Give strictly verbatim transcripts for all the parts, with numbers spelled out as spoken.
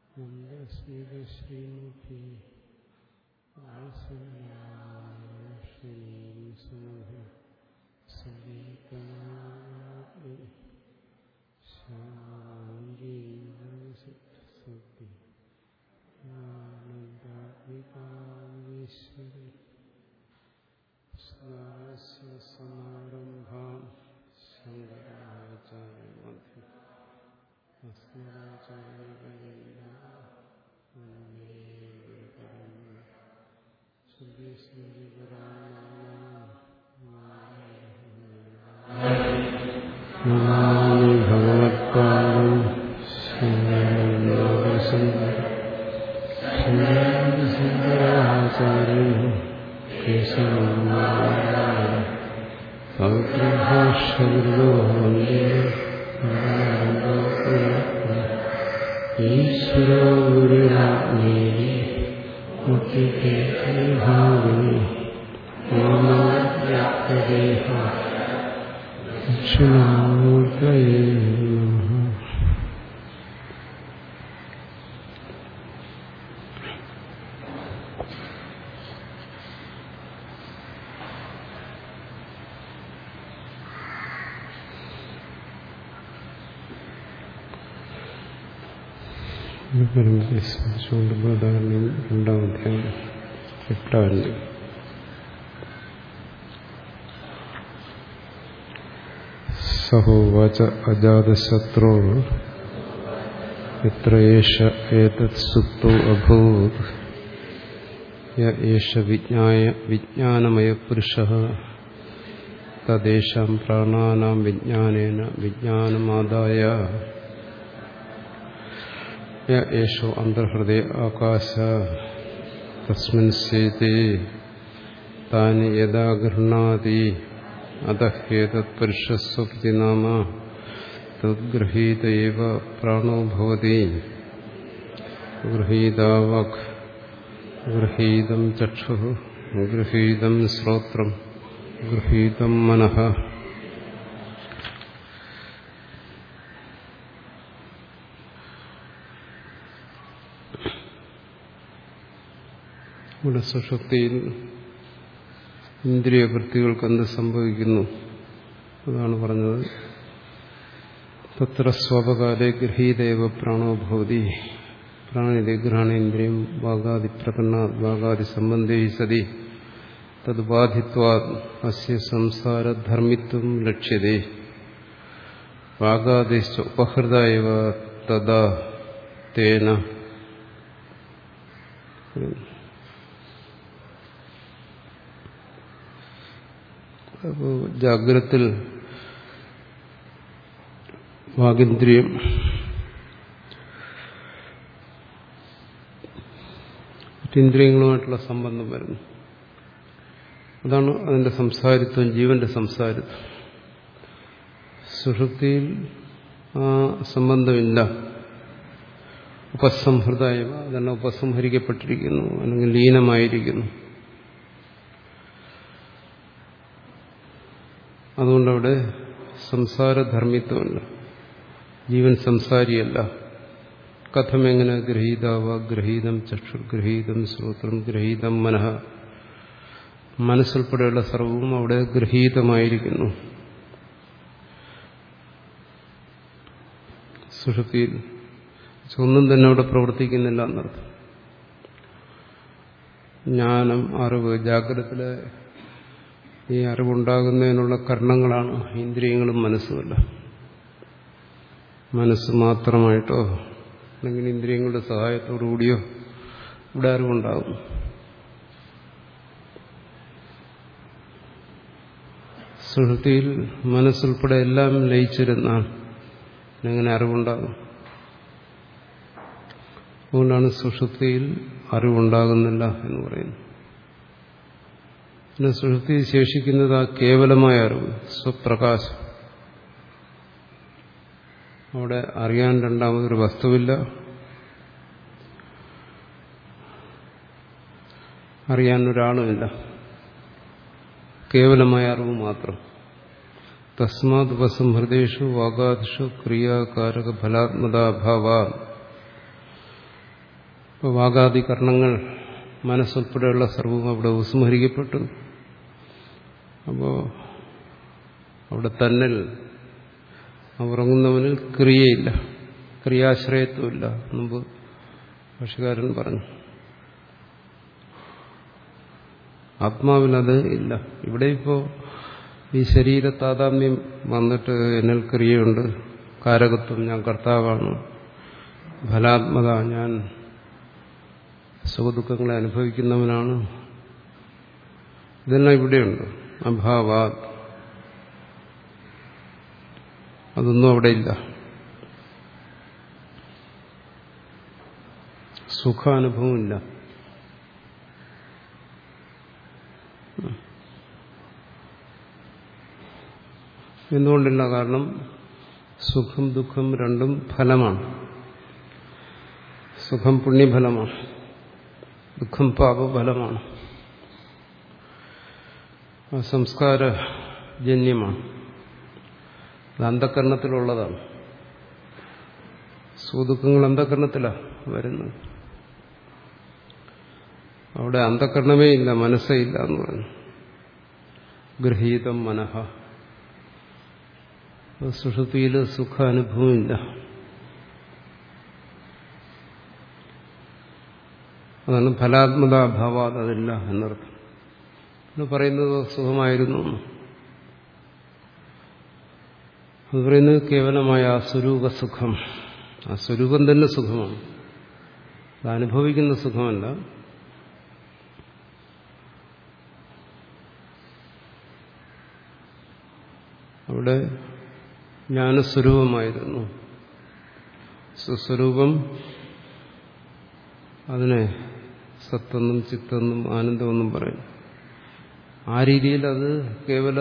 മന്ദസ്മിതശ്രീമുഖി ശാന്തിശ്വരി സമാരംഭാം ശങ്കരാചാര്യമധ്യം നമാമി ഭഗവത്പാദം ശങ്കരാചാര്യം കേശവം സൗഗ്രഭാഷ്യഗുരുവോ വന്ദേ ഈശ്വരോ ഗുരുരാജ്ഞേയ മുക്തികേ ഭാവിനി വ്യാപ്തദേഹ ദക്ഷിണാമൂർത്തയേ നമഃ. പരമ്പരയെ സ്മരിച്ചുകൊണ്ട് ബൃഹദാരണ്യം രണ്ടാം അധ്യായം എട്ടാരണ്യം. സഹോവാച അജാതശത്രോ യത്ര ഏഷ ഏതത് സുപ്തോ അഭൂത് യ ഏഷ വിജ്ഞായ വിജ്ഞാനമയ പുരുഷഃ തദേഷാം പ്രാണാനാം വിജ്ഞാനേന വിജ്ഞാനമാദായ യ ഏഷോ അന്തർഹൃദയ ആകാശ തസ്മിൻ സേതേ താനി യദാ ഗൃഹ്ണാതി അതഹ്യേതത് പുരുഷസ്വപ്തി നാമ തദ്ഗൃഹീത ഏവ പ്രാണോ ഭവതി. ഗൃഹീതാവാക് ഗൃഹീതം ചക്ഷുഃ ഗൃഹീതം ശ്രോത്രം ഗൃഹീതം മനഃ. ഇവിടെ സുഷുപ്തിയിൽ ഇന്ദ്രിയവൃത്തികൾക്ക് എന്ത് സംഭവിക്കുന്നു അതാണ് പറഞ്ഞത്. തത്ര സ്വപകാലെ ഗൃഹീതേവ പ്രാണോ ഭവതി. പ്രാണിന്റെ ഗ്രഹണേന്ദ്രിയം വാഗാദിപ്രകടന വാഗാദി സംബന്ധേ സതി തദ്ബാധിത്വാത് അസ്യ സംസാരധർമ്മിത്വം ലക്ഷ്യതേ. വാഗാദിശ്ച ഉപഹൃത ഇവ തദാ തേന. അപ്പോൾ ജാഗ്രത്തിൽ വാഗിന്ദ്രിയം മറ്റിന്ദ്രിയങ്ങളുമായിട്ടുള്ള സംബന്ധം വരുന്നു. അതാണ് അതിന്റെ സംസാരിത്വം, ജീവന്റെ സംസാരിത്വം. സുഷുപ്തിയിൽ ആ സംബന്ധമില്ല. ഉപസംഹൃതായ അതെല്ലാം ഉപസംഹരിക്കപ്പെട്ടിരിക്കുന്നു, അല്ലെങ്കിൽ ലീനമായിരിക്കുന്നു. അതുകൊണ്ടവിടെ സംസാരധർമ്മിത്വമല്ല, ജീവൻ സംസാരിയല്ല. കഥമെങ്ങനെ ഗൃഹീതാവ ഗൃഹീതം ചക്ഷുർ ഗൃഹീതം ശ്രോത്രം ഗൃഹീതം മനഃ. മനസ്സുൾപ്പെടെയുള്ള സർവവും അവിടെ ഗൃഹീതമായിരിക്കുന്നു. സുഷുപ്തിയിൽ ഒന്നും തന്നെ അവിടെ പ്രവർത്തിക്കുന്നില്ല എന്നർത്ഥം. ജ്ഞാനം, അറിവ്, ജാഗ്രതത്തിലെ ഈ അറിവുണ്ടാകുന്നതിനുള്ള കർണങ്ങളാണ് ഇന്ദ്രിയങ്ങളും മനസ്സുമല്ല. മനസ്സ് മാത്രമായിട്ടോ അല്ലെങ്കിൽ ഇന്ദ്രിയങ്ങളുടെ സഹായത്തോടുകൂടിയോ ഇവിടെ അറിവുണ്ടാകും. സുഷുപ്തിയിൽ മനസ്സുൾപ്പെടെ എല്ലാം ലയിച്ചിരുന്നാൽ എങ്ങനെ അറിവുണ്ടാകും? അതുകൊണ്ടാണ് സുഷുപ്തിയിൽ അറിവുണ്ടാകുന്നില്ല എന്ന് പറയുന്നത്. പിന്നെ സുഷുപ്തിയിൽ ശേഷിക്കുന്നത് ആ കേവലമായ അറിവ്, സ്വപ്രകാശം. അവിടെ അറിയാൻ രണ്ടാമതൊരു വസ്തുവില്ല, അറിയാൻ ഒരാളുമില്ല. കേവലമായ അറിവ് മാത്രം. തസ്മാത് ഉപസംഹൃതേഷു വാഗാദിഷു ക്രിയാകാരക ഫലാത്മതാഭാവ ഇപ്പോൾ വാഗാദി കർണങ്ങൾ മനസ്സുൾപ്പെടെയുള്ള സർവ്വം അവിടെ ഉപസ്മരിക്കപ്പെട്ടു. അപ്പോൾ അവിടെ തന്നിൽ ഉറങ്ങുന്നവനിൽ ക്രിയയില്ല, ക്രിയാശ്രയത്വമില്ല. മുമ്പ് ഭാഷ്യകാരൻ പറഞ്ഞു. ആത്മാവിനത് ഇല്ല. ഇവിടെ ഇപ്പോൾ ഈ ശരീര താതാത്മ്യം വന്നിട്ട് എന്നിൽ ക്രിയയുണ്ട്, കാരകത്വം, ഞാൻ കർത്താവാണ്, ഫലാത്മക, ഞാൻ സുഖദുഃഖങ്ങളെ അനുഭവിക്കുന്നവനാണ്, ഇതെല്ലാം ഇവിടെയുണ്ട്. അഭാവാ, അതൊന്നും അവിടെ ഇല്ല. സുഖാനുഭവമില്ല. എന്തുകൊണ്ടില്ല? കാരണം സുഖം ദുഃഖം രണ്ടും ഫലമാണ്. സുഖം പുണ്യഫലമാണ്, ദുഃഖം പാപഫലമാണ്, സംസ്കാരജന്യമാണ്, അത് അന്ധകരണത്തിലുള്ളതാണ്. സുഖദുഃഖങ്ങൾ അന്ധകരണത്തിലാണ് വരുന്നത്. അവിടെ അന്ധകരണമേ ഇല്ല, മനസ്സേ ഇല്ല എന്ന് പറഞ്ഞു. ഗൃഹീതം മനഃ, സുഷുപ്തിയിൽ സുഖാനുഭവമില്ല. അതാണ് ഫലാത്മതാഭാവാത്, അതില്ല എന്നർത്ഥം. എന്ന് പറയുന്നത് സുഖമായിരുന്നു, അത് പറയുന്നത് കേവലമായ ആ സ്വരൂപ സുഖം. ആ സ്വരൂപം തന്നെ സുഖമാണ്, അത് അനുഭവിക്കുന്ന സുഖമല്ല. അവിടെ ജ്ഞാനസ്വരൂപമായിരുന്നു. സ്വസ്വരൂപം, അതിനെ സത്തെന്നും ചിത്തെന്നും ആനന്ദമെന്നും പറയും. ആ രീതിയിൽ അത് കേവല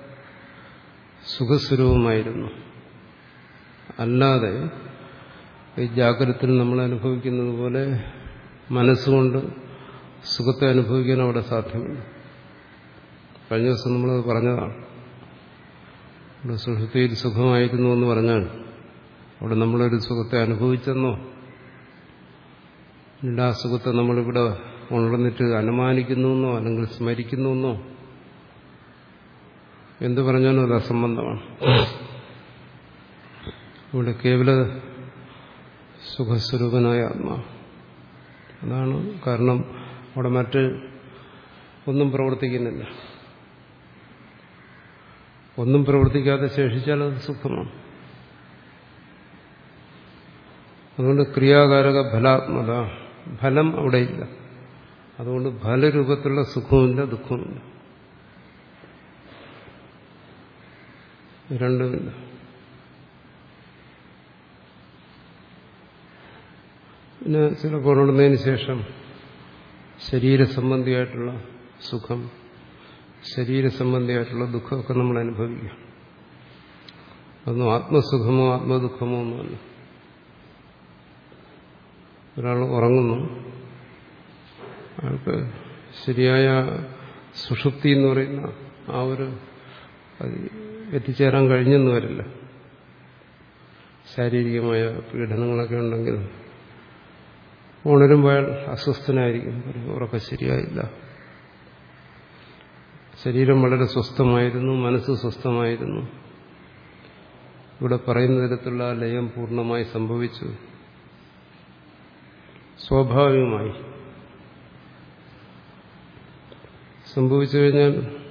സുഖസ്വരൂപമായിരുന്നു. അല്ലാതെ ഈ ജാഗ്രതത്തിൽ നമ്മൾ അനുഭവിക്കുന്നത് പോലെ മനസ്സുകൊണ്ട് സുഖത്തെ അനുഭവിക്കാൻ അവിടെ സാധ്യമല്ല. കഴിഞ്ഞ ദിവസം നമ്മളത് പറഞ്ഞതാണ്. ഇവിടെ സുഷുപ്തിയിൽ സുഖമായിരുന്നു എന്ന് പറഞ്ഞാൽ അവിടെ നമ്മളൊരു സുഖത്തെ അനുഭവിച്ചെന്നോ, ഇല്ല ആ സുഖത്തെ നമ്മളിവിടെ ഉണർന്നിട്ട് അനുമാനിക്കുന്നുവെന്നോ അല്ലെങ്കിൽ സ്മരിക്കുന്നുവെന്നോ എന്തു പറഞ്ഞാലും അത് അസംബന്ധമാണ്. ഇവിടെ കേവല സുഖസ്വരൂപനായ ആത്മാവ്, അതാണ് കാരണം. അവിടെ മറ്റ് ഒന്നും പ്രവർത്തിക്കുന്നില്ല. ഒന്നും പ്രവർത്തിക്കാതെ ശേഷിച്ചാൽ അത് സുഖമാണ്. അതുകൊണ്ട് ക്രിയാകാരക ഫലാത്മത, ഫലം അവിടെയില്ല. അതുകൊണ്ട് ഫലരൂപത്തിലുള്ള സുഖവുമില്ല ദുഃഖവുമില്ല, രണ്ടുമില്ല. പിന്നെ ചിലപ്പോൾ ഉണർന്നതിന് ശേഷം ശരീരസംബന്ധിയായിട്ടുള്ള സുഖം, ശരീരസംബന്ധിയായിട്ടുള്ള ദുഃഖമൊക്കെ നമ്മൾ അനുഭവിക്കുക. അതൊന്നും ആത്മസുഖമോ ആത്മദുഃഖമോ ഒന്നുമല്ല. ഒരാൾ ഉറങ്ങുന്നു, അയാൾക്ക് ശരിയായ സുഷുപ്തി എന്ന് പറയുന്ന ആ ഒരു എത്തിച്ചേരാൻ കഴിഞ്ഞെന്ന് വരില്ല. ശാരീരികമായ പീഡനങ്ങളൊക്കെ ഉണ്ടെങ്കിൽ ഉണരുമ്പോൾ അയാൾ അസ്വസ്ഥനായിരിക്കും, ഉറക്കം ശരിയായില്ല. ശരീരം വളരെ സ്വസ്ഥമായിരുന്നു, മനസ്സ് സ്വസ്ഥമായിരുന്നു. ഇവിടെ പറയുന്ന തരത്തിലുള്ള ലയം പൂർണ്ണമായി സംഭവിച്ചു. സ്വാഭാവികമായി സംഭവിച്ചു കഴിഞ്ഞാൽ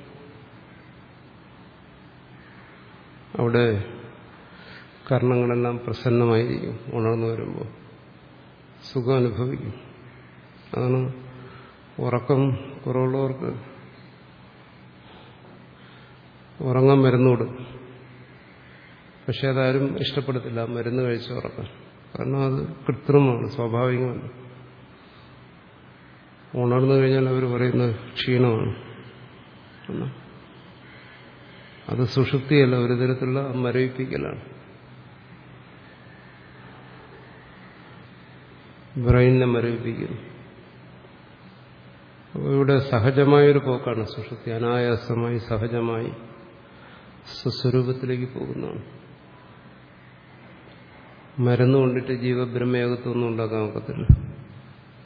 അവിടെ കർണങ്ങളെല്ലാം പ്രസന്നമായിരിക്കും. ഉണർന്നു വരുമ്പോൾ സുഖം അനുഭവിക്കും. അതാണ് ഉറക്കം കുറവുള്ളവർക്ക് ഉറങ്ങാൻ മരുന്ന് കൊടുക്കും. പക്ഷെ അതാരും ഇഷ്ടപ്പെടത്തില്ല, മരുന്ന് കഴിച്ച് ഉറക്കാൻ. കാരണം അത് കൃത്രിമമാണ്, സ്വാഭാവികമല്ല. ഉണർന്നു കഴിഞ്ഞാൽ അവർ പറയുന്ന ക്ഷീണമാണ്. അത് സുഷുപ്തിയല്ല, ഒരു തരത്തിലുള്ള മരവിപ്പിക്കലാണ്. ബ്രെയിനിനെ മരവിപ്പിക്കുന്നു. അപ്പോൾ ഇവിടെ സഹജമായൊരു പോക്കാണ് സുഷുപ്തി. അനായാസമായി സഹജമായി സ്വസ്വരൂപത്തിലേക്ക് പോകുന്നതാണ്. മരുന്ന് കൊണ്ടിട്ട് ജീവബ്രഹ്മേകത്വമൊന്നും ഉണ്ടാക്കാൻ ഒക്കത്തില്ല.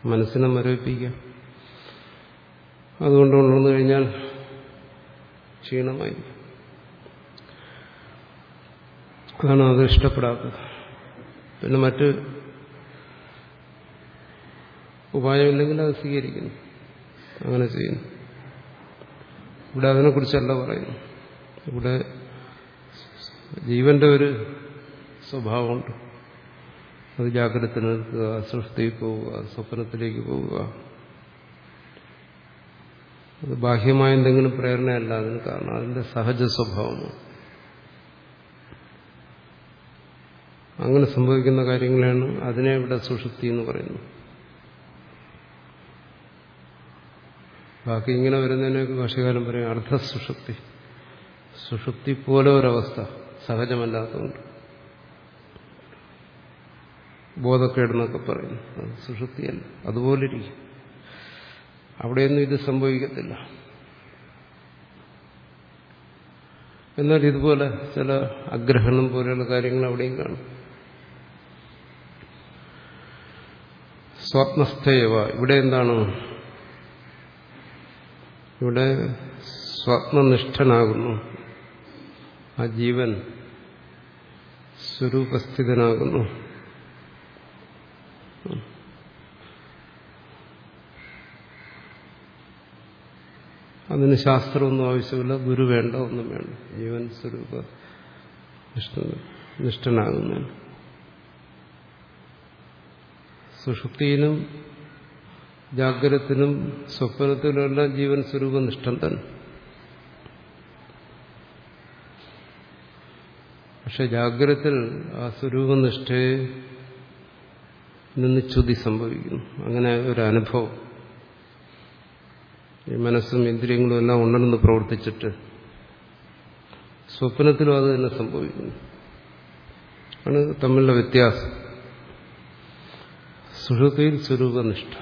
മനസ്സിനെ മരവിപ്പിക്കാം. അതുകൊണ്ട് ഉണർന്നു കഴിഞ്ഞാൽ ക്ഷീണമായി. അതാണ് അത് ഇഷ്ടപ്പെടാത്തത്. പിന്നെ മറ്റ് ഉപായമില്ലെങ്കിൽ അത് സ്വീകരിക്കുന്നു, അങ്ങനെ ചെയ്യുന്നു. ഇവിടെ അതിനെക്കുറിച്ചല്ല പറയുന്നു. ഇവിടെ ജീവന്റെ ഒരു സ്വഭാവമുണ്ട്. അത് ജാഗ്രത നിൽക്കുക, സുഷുപ്തിയിൽ പോവുക, സ്വപ്നത്തിലേക്ക് പോവുക. അത് ബാഹ്യമായ എന്തെങ്കിലും പ്രേരണയല്ല അതിന് കാരണം, അതിന്റെ സഹജ സ്വഭാവമാണ്. അങ്ങനെ സംഭവിക്കുന്ന കാര്യങ്ങളാണ് അതിനെ ഇവിടെ സുഷുപ്തി എന്ന് പറയുന്നത്. ബാക്കി ഇങ്ങനെ വരുന്നതിനൊക്കെ ഭാഷ്യകാലം പറയും അർദ്ധ സുഷുപ്തി. സുഷുപ്തി പോലെ ഒരവസ്ഥ സഹജമല്ലാത്തതുകൊണ്ട് ബോധക്കേടെന്നൊക്കെ പറയുന്നു. അത് സുഷുപ്തിയല്ല, അതുപോലെ ഇരിക്കും. അവിടെയൊന്നും ഇത് സംഭവിക്കത്തില്ല. എന്നാൽ ഇതുപോലെ ചില അഗ്രഹണം പോലെയുള്ള കാര്യങ്ങൾ അവിടെയും കാണും. സ്വപ്നസ്ഥയവ ഇവിടെ എന്താണ്? ഇവിടെ സ്വപ്നനിഷ്ഠനാകുന്നു ആ ജീവൻ, സ്വരൂപസ്ഥിതനാകുന്നു. അതിന് ശാസ്ത്രമൊന്നും ആവശ്യമില്ല, ഗുരു വേണ്ട, ഒന്നും വേണ്ട. ജീവൻ സ്വരൂപ നിഷ്ഠനാകുന്നു. സുഷുപ്തിയിലും ജാഗ്രതത്തിനും സ്വപ്നത്തിലുമെല്ലാം ജീവൻ സ്വരൂപനിഷ്ഠൻ തന്നെ. പക്ഷെ ജാഗ്രതത്തിൽ ആ സ്വരൂപനിഷ്ഠയെ നിന്ന് ച്യുതി സംഭവിക്കുന്നു. അങ്ങനെ ഒരു അനുഭവം. ഈ മനസ്സും ഇന്ദ്രിയങ്ങളും എല്ലാം ഉണ്ടെന്ന് പ്രവർത്തിച്ചിട്ട് സ്വപ്നത്തിലും അത് തന്നെ സംഭവിക്കുന്നു. ആണ് തമ്മിലുള്ള വ്യത്യാസം. സുഷുപ്തിയിൽ സ്വരൂപനിഷ്ഠ,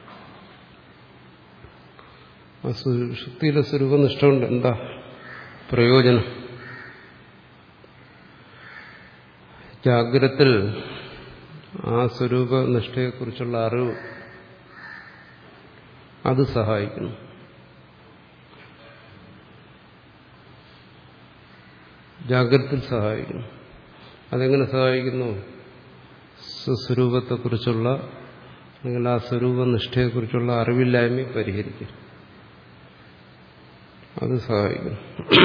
ആ സുഷുപ്തിയിലെ സ്വരൂപനിഷ്ഠ കൊണ്ട് എന്താ പ്രയോജനം? ജാഗ്രതത്തിൽ ആ സ്വരൂപനിഷ്ഠയെക്കുറിച്ചുള്ള അറിവ് അത് സഹായിക്കുന്നു. ജാഗ്രതയിൽ സഹായിക്കുന്നു. അതെങ്ങനെ സഹായിക്കുന്നു? സ്വസ്വരൂപത്തെക്കുറിച്ചുള്ള അല്ലെങ്കിൽ ആ സ്വരൂപനിഷ്ഠയെക്കുറിച്ചുള്ള അറിവില്ലായ്മയെ പരിഹരിക്കും. അത് സഹായിക്കുന്നു.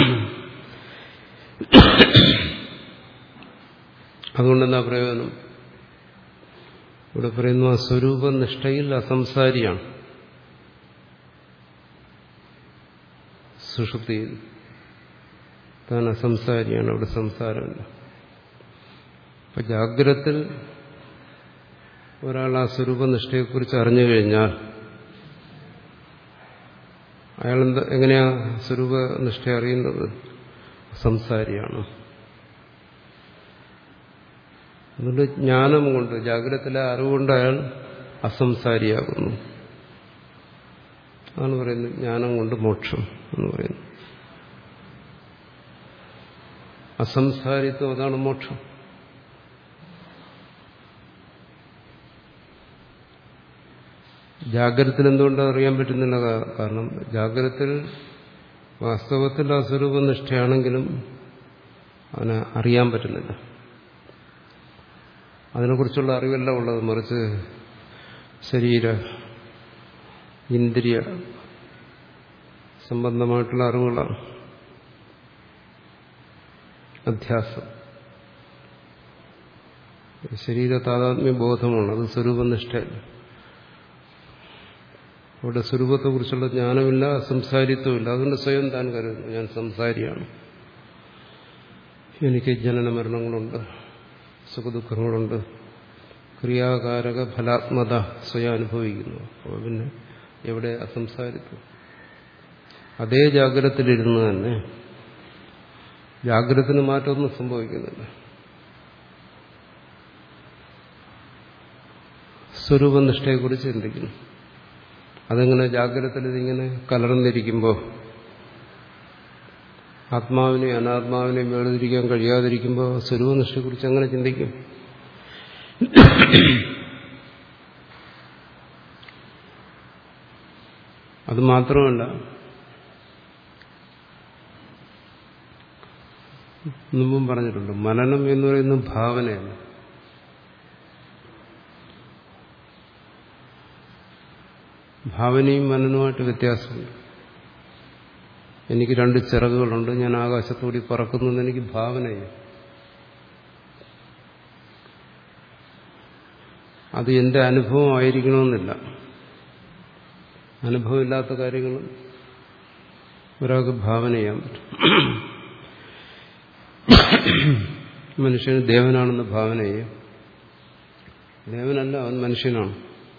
അതുകൊണ്ടെന്താ പ്രയോജനം? ഇവിടെ പറയുന്നു ആ സ്വരൂപനിഷ്ഠയിൽ അസംസാരിയാണ് സുഷുപ്തിയിൽ. താൻ അസംസാരിയാണ്, അവിടെ സംസാരമില്ല. അപ്പൊ ജാഗ്രതത്തിൽ ഒരാൾ ആ സ്വരൂപനിഷ്ഠയെക്കുറിച്ച് അറിഞ്ഞു കഴിഞ്ഞാൽ അയാളെന്താ എങ്ങനെയാ സ്വരൂപനിഷ്ഠ അറിയുന്നത്? സംസാരിയാണ്. അതുകൊണ്ട് ജ്ഞാനം കൊണ്ട്, ജാഗ്രതത്തിലെ അറിവുകൊണ്ട് അയാൾ അസംസാരിയാകുന്നു. അതാണ് പറയുന്നത് ജ്ഞാനം കൊണ്ട് മോക്ഷം എന്ന് പറയുന്നത്. അസംസാരിത്വം, അതാണ് മോക്ഷം. ജാഗ്രതത്തിൽ എന്തുകൊണ്ടത് അറിയാൻ പറ്റുന്നില്ല? കാരണം ജാഗ്രതത്തിൽ വാസ്തവത്തിൽ ആ സ്വരൂപനിഷ്ഠയാണെങ്കിലും അതിനെ അറിയാൻ പറ്റുന്നില്ല. അതിനെക്കുറിച്ചുള്ള അറിവല്ല ഉള്ളത്, മറിച്ച് ശരീര ഇന്ദ്രിയ സംബന്ധമായിട്ടുള്ള അറിവുകളാണ്. അധ്യാസം, ശരീര താതാത്മ്യ ബോധമാണ്. അത് സ്വരൂപനിഷ്ഠയല്ല. അവിടെ സ്വരൂപത്തെക്കുറിച്ചുള്ള ജ്ഞാനമില്ല, സംസാരിത്വമില്ല. അതുകൊണ്ട് സ്വയം താൻ കരുതുന്നു ഞാൻ സംസാരിയാണ്, എനിക്ക് ജനന മരണങ്ങളുണ്ട്, സുഖദുഃഖങ്ങളുണ്ട്, ക്രിയാകാരക ഫലാത്മത സ്വയം അനുഭവിക്കുന്നു. അപ്പോൾ പിന്നെ എവിടെ അസംസാരിത്വം? അതേ ജാഗ്രതത്തിലിരുന്ന് തന്നെ ജാഗ്രതത്തിന് മാറ്റമൊന്നും സംഭവിക്കുന്നില്ല. സ്വരൂപനിഷ്ഠയെക്കുറിച്ച് ചിന്തിക്കുന്നു. അതെങ്ങനെ ജാഗ്രതത്തിൽ ഇതിങ്ങനെ കലർന്നിരിക്കുമ്പോൾ, ആത്മാവിനെയും അനാത്മാവിനെയും വേർതിരിക്കാൻ കഴിയാതിരിക്കുമ്പോൾ സ്വരൂപനിഷ്ഠയെക്കുറിച്ച് എങ്ങനെ ചിന്തിക്കും? അത് മാത്രമല്ല, മുമ്പും പറഞ്ഞിട്ടുണ്ട്, മനനം എന്ന് പറയുന്നത് ഭാവനയല്ല. ഭാവനയും മനനവുമായിട്ട് വ്യത്യാസമുണ്ട്. എനിക്ക് രണ്ട് ചിറകുകളുണ്ട്, ഞാൻ ആകാശത്തോടി പറക്കുന്നത് എനിക്ക് ഭാവനയാണ്. അത് എന്റെ അനുഭവം ആയിരിക്കണമെന്നില്ല. അനുഭവമില്ലാത്ത കാര്യങ്ങൾ ഒരാൾക്ക് ഭാവന ചെയ്യാൻ പറ്റും. മനുഷ്യന് ദേവനാണെന്ന് ഭാവന ചെയ്യും. ദേവനല്ല, അവൻ മനുഷ്യനാണ്.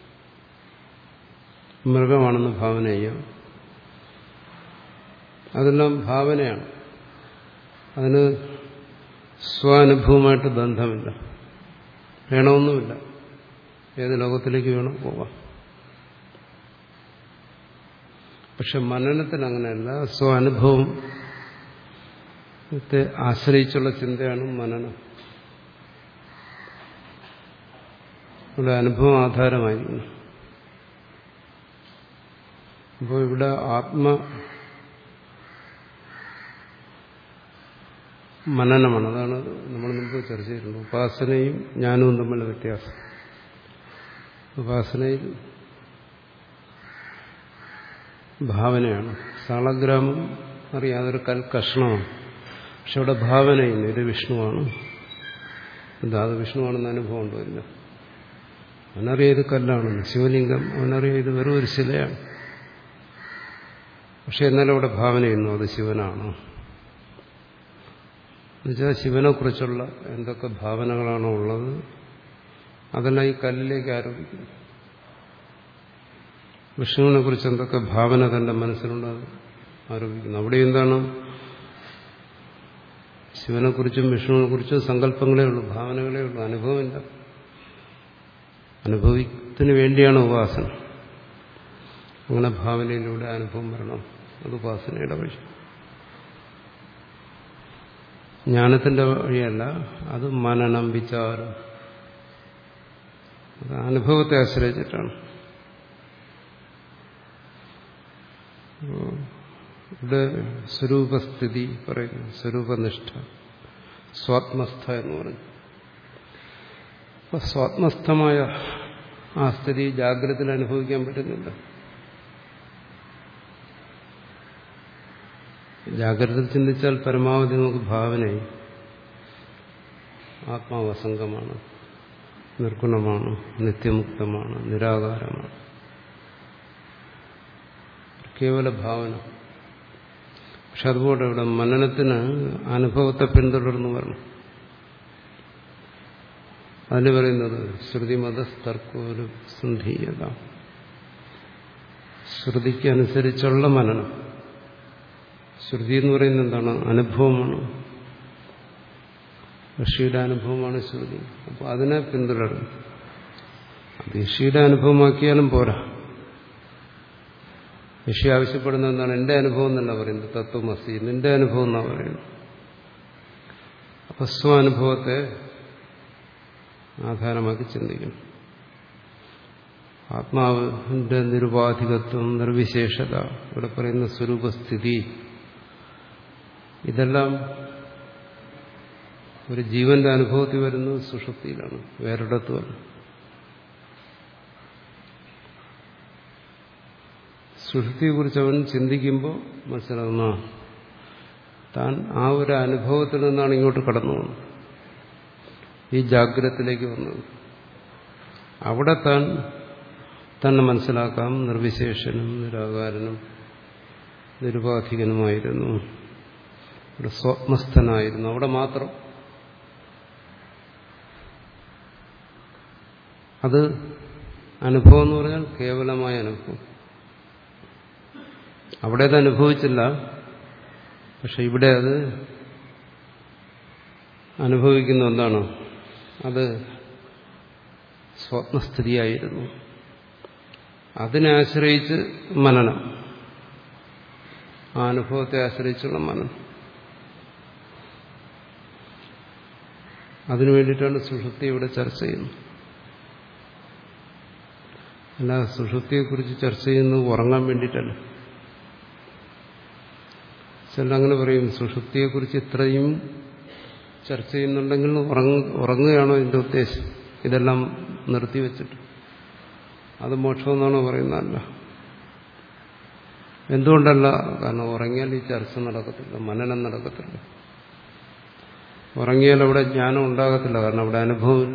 മൃഗമാണെന്ന് ഭാവന ചെയ്യാം. അതെല്ലാം ഭാവനയാണ്. അതിന് സ്വാനുഭവമായിട്ട് ബന്ധമില്ല, വേണമെന്നുമില്ല. ഏത് ലോകത്തിലേക്ക് വേണം പോവാം. പക്ഷെ മനനത്തിന് അങ്ങനെയല്ല. സ്വാനുഭവത്തെ ആശ്രയിച്ചുള്ള ചിന്തയാണ് മനനം. ഇവിടെ അനുഭവം ആധാരമായിരിക്കുന്നു. അപ്പോൾ ഇവിടെ ആത്മ മനനമാണ്. അതാണ് നമ്മൾ മുമ്പ് ചർച്ച ചെയ്തിരുന്നത്. ഉപാസനയും ജ്ഞാനവും തമ്മിലുള്ള വ്യത്യാസം. ഉപാസനയിൽ ഭാവനയാണ്. സാളഗ്രാമം അറിയാം, അതൊരു കൽക്കഷ്ണമാണ്. പക്ഷെ അവിടെ ഭാവനയില്ല, ഇത് വിഷ്ണുവാണ്, എന്താ അത് വിഷ്ണുവാണെന്ന് അനുഭവം ഉണ്ടല്ല. അവനറിയാം ഇത് കല്ലാണെന്ന്. ശിവലിംഗം അവനറിയാം ഇത് വെറും ഒരു ശിലയാണ്. പക്ഷെ എന്നാലും അവിടെ ഭാവന ചെയ്യുന്നു അത് ശിവനാണ്. എന്നുവെച്ചാൽ ശിവനെ കുറിച്ചുള്ള എന്തൊക്കെ ഭാവനകളാണോ ഉള്ളത് അതെല്ലാം ഈ കല്ലിലേക്ക് ആരോപിക്കുന്നു. വിഷ്ണുവിനെ കുറിച്ച് എന്തൊക്കെ ഭാവന തന്റെ മനസ്സിലുണ്ട് അത് ആരോപിക്കുന്നു. അവിടെ എന്താണ്? ശിവനെ കുറിച്ചും വിഷ്ണുവിനെ കുറിച്ചും സങ്കല്പങ്ങളേ ഉള്ളൂ, ഭാവനകളേ ഉള്ളൂ, അനുഭവമില്ല. അനുഭവത്തിന് വേണ്ടിയാണ് ഉപാസന. അങ്ങനെ ഭാവനയിലൂടെ അനുഭവം വരണം. അത് ഉപാസനയുടെ വഴി. ജ്ഞാനത്തിന്റെ വഴിയല്ല, അത് മനനം, വിചാരം, അത് അനുഭവത്തെ ആശ്രയിച്ചിട്ടാണ്. ഇവിടെ സ്വരൂപസ്ഥിതി പറയുന്നു, സ്വരൂപനിഷ്ഠ, സ്വാത്മസ്ഥ എന്ന് പറഞ്ഞു. അപ്പൊ സ്വാത്മസ്ഥമായ ആ സ്ഥിതി ജാഗ്രതയിൽ അനുഭവിക്കാൻ പറ്റുന്നില്ല. ജാഗ്രതയിൽ ചിന്തിച്ചാൽ പരമാവധി നമുക്ക് ഭാവനയും ആത്മാവസംഗമാണ്, നിർഗുണമാണ്, നിത്യമുക്തമാണ്, നിരാകാരമാണ്, കേവല ഭാവന. പക്ഷെ അതുപോലെ ഇവിടെ മനനത്തിന് അനുഭവത്തെ പിന്തുടർന്നു വരണം. അതിന് പറയുന്നത് ശ്രുതിമതസ്തർക്കോരു സന്ധീയത, ശ്രുതിക്ക് അനുസരിച്ചുള്ള മനനം. ശ്രുതി എന്ന് പറയുന്നത് എന്താണ്? അനുഭവമാണ്. ഋഷിയുടെ അനുഭവമാണ് ശ്രുതി. അപ്പോൾ അതിനെ പിന്തുടരണം. അത് ഋഷിയുടെ അനുഭവമാക്കിയാലും പോരാ. ഋഷി ആവശ്യപ്പെടുന്ന എന്താണ്? എന്റെ അനുഭവം എന്നല്ല പറയുന്നത്, തത്വമസി, നിന്റെ അനുഭവം എന്നാണ് പറയുന്നത്. അപ്പൊ സ്വാനുഭവത്തെ ആധാരമാക്കി ചിന്തിക്കണം. ആത്മാവിന്റെ നിരുപാധികത്വം, നിർവിശേഷത, ഇവിടെ പറയുന്ന സ്വരൂപസ്ഥിതി, ഇതെല്ലാം ഒരു ജീവന്റെ അനുഭവത്തിൽ വരുന്നത് സുഷുപ്തിയിലാണ്, വേറൊരിടത്തുമല്ല. സുഷുപ്തിയെക്കുറിച്ച് അവൻ ചിന്തിക്കുമ്പോൾ മനസ്സിലാകുന്ന താൻ ആ ഒരു അനുഭവത്തിൽ നിന്നാണ് ഇങ്ങോട്ട് കടന്നു വന്നത്, ഈ ജാഗ്രതത്തിലേക്ക് വന്നത്. അവിടെ താൻ തന്നെ മനസ്സിലാക്കാം നിർവിശേഷനും നിരാകാരനും നിരുപാധികനുമായിരുന്നു, അവിടെ സ്വപ്നസ്ഥനായിരുന്നു. അവിടെ മാത്രം അത് അനുഭവം എന്ന് പറഞ്ഞാൽ കേവലമായ അനുഭവം. അവിടെ അത് അനുഭവിച്ചില്ല, പക്ഷെ ഇവിടെ അത് അനുഭവിക്കുന്ന എന്താണ്? അത് സ്വപ്നസ്ഥിതിയായിരുന്നു. അതിനെ ആശ്രയിച്ച് മനനം, ആ അനുഭവത്തെ ആശ്രയിച്ചുള്ള മനനം. അതിനു വേണ്ടിയിട്ടാണ് സുഷുപ്തി ഇവിടെ ചർച്ച ചെയ്യുന്നത്. അല്ല, സുഷുപ്തിയെക്കുറിച്ച് ചർച്ച ചെയ്യുന്നത് ഉറങ്ങാൻ വേണ്ടിയിട്ടല്ല. ചില അങ്ങനെ പറയും, സുഷുപ്തിയെക്കുറിച്ച് ഇത്രയും ചർച്ച ചെയ്യുന്നുണ്ടെങ്കിൽ ഉറങ്ങ ഉറങ്ങുകയാണോ ഇതിൻ്റെ ഉദ്ദേശം? ഇതെല്ലാം നിർത്തിവെച്ചിട്ട് അത് മോക്ഷമെന്നാണോ പറയുന്നതല്ല. എന്തുകൊണ്ടല്ല? കാരണം ഉറങ്ങിയാൽ ഈ ചർച്ച നടക്കത്തില്ല, മനനം നടക്കത്തില്ല. ഉറങ്ങിയാൽ അവിടെ ജ്ഞാനം ഉണ്ടാകത്തില്ല, കാരണം അവിടെ അനുഭവമില്ല.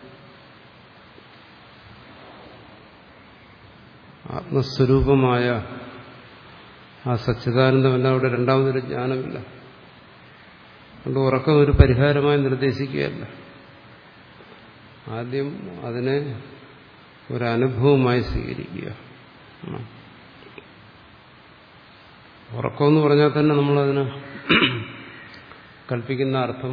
ആത്മസ്വരൂപമായ ആ സച്ചിദാനന്ദമല്ല, അവിടെ രണ്ടാമതൊരു ജ്ഞാനമില്ല. അതുകൊണ്ട് ഉറക്കം ഒരു പരിഹാരമായി നിർദ്ദേശിക്കുകയല്ല. ആദ്യം അതിനെ ഒരനുഭവമായി സ്വീകരിക്കുക. ഉറക്കമെന്ന് പറഞ്ഞാൽ തന്നെ നമ്മളതിന് കൽപ്പിക്കുന്ന അർത്ഥം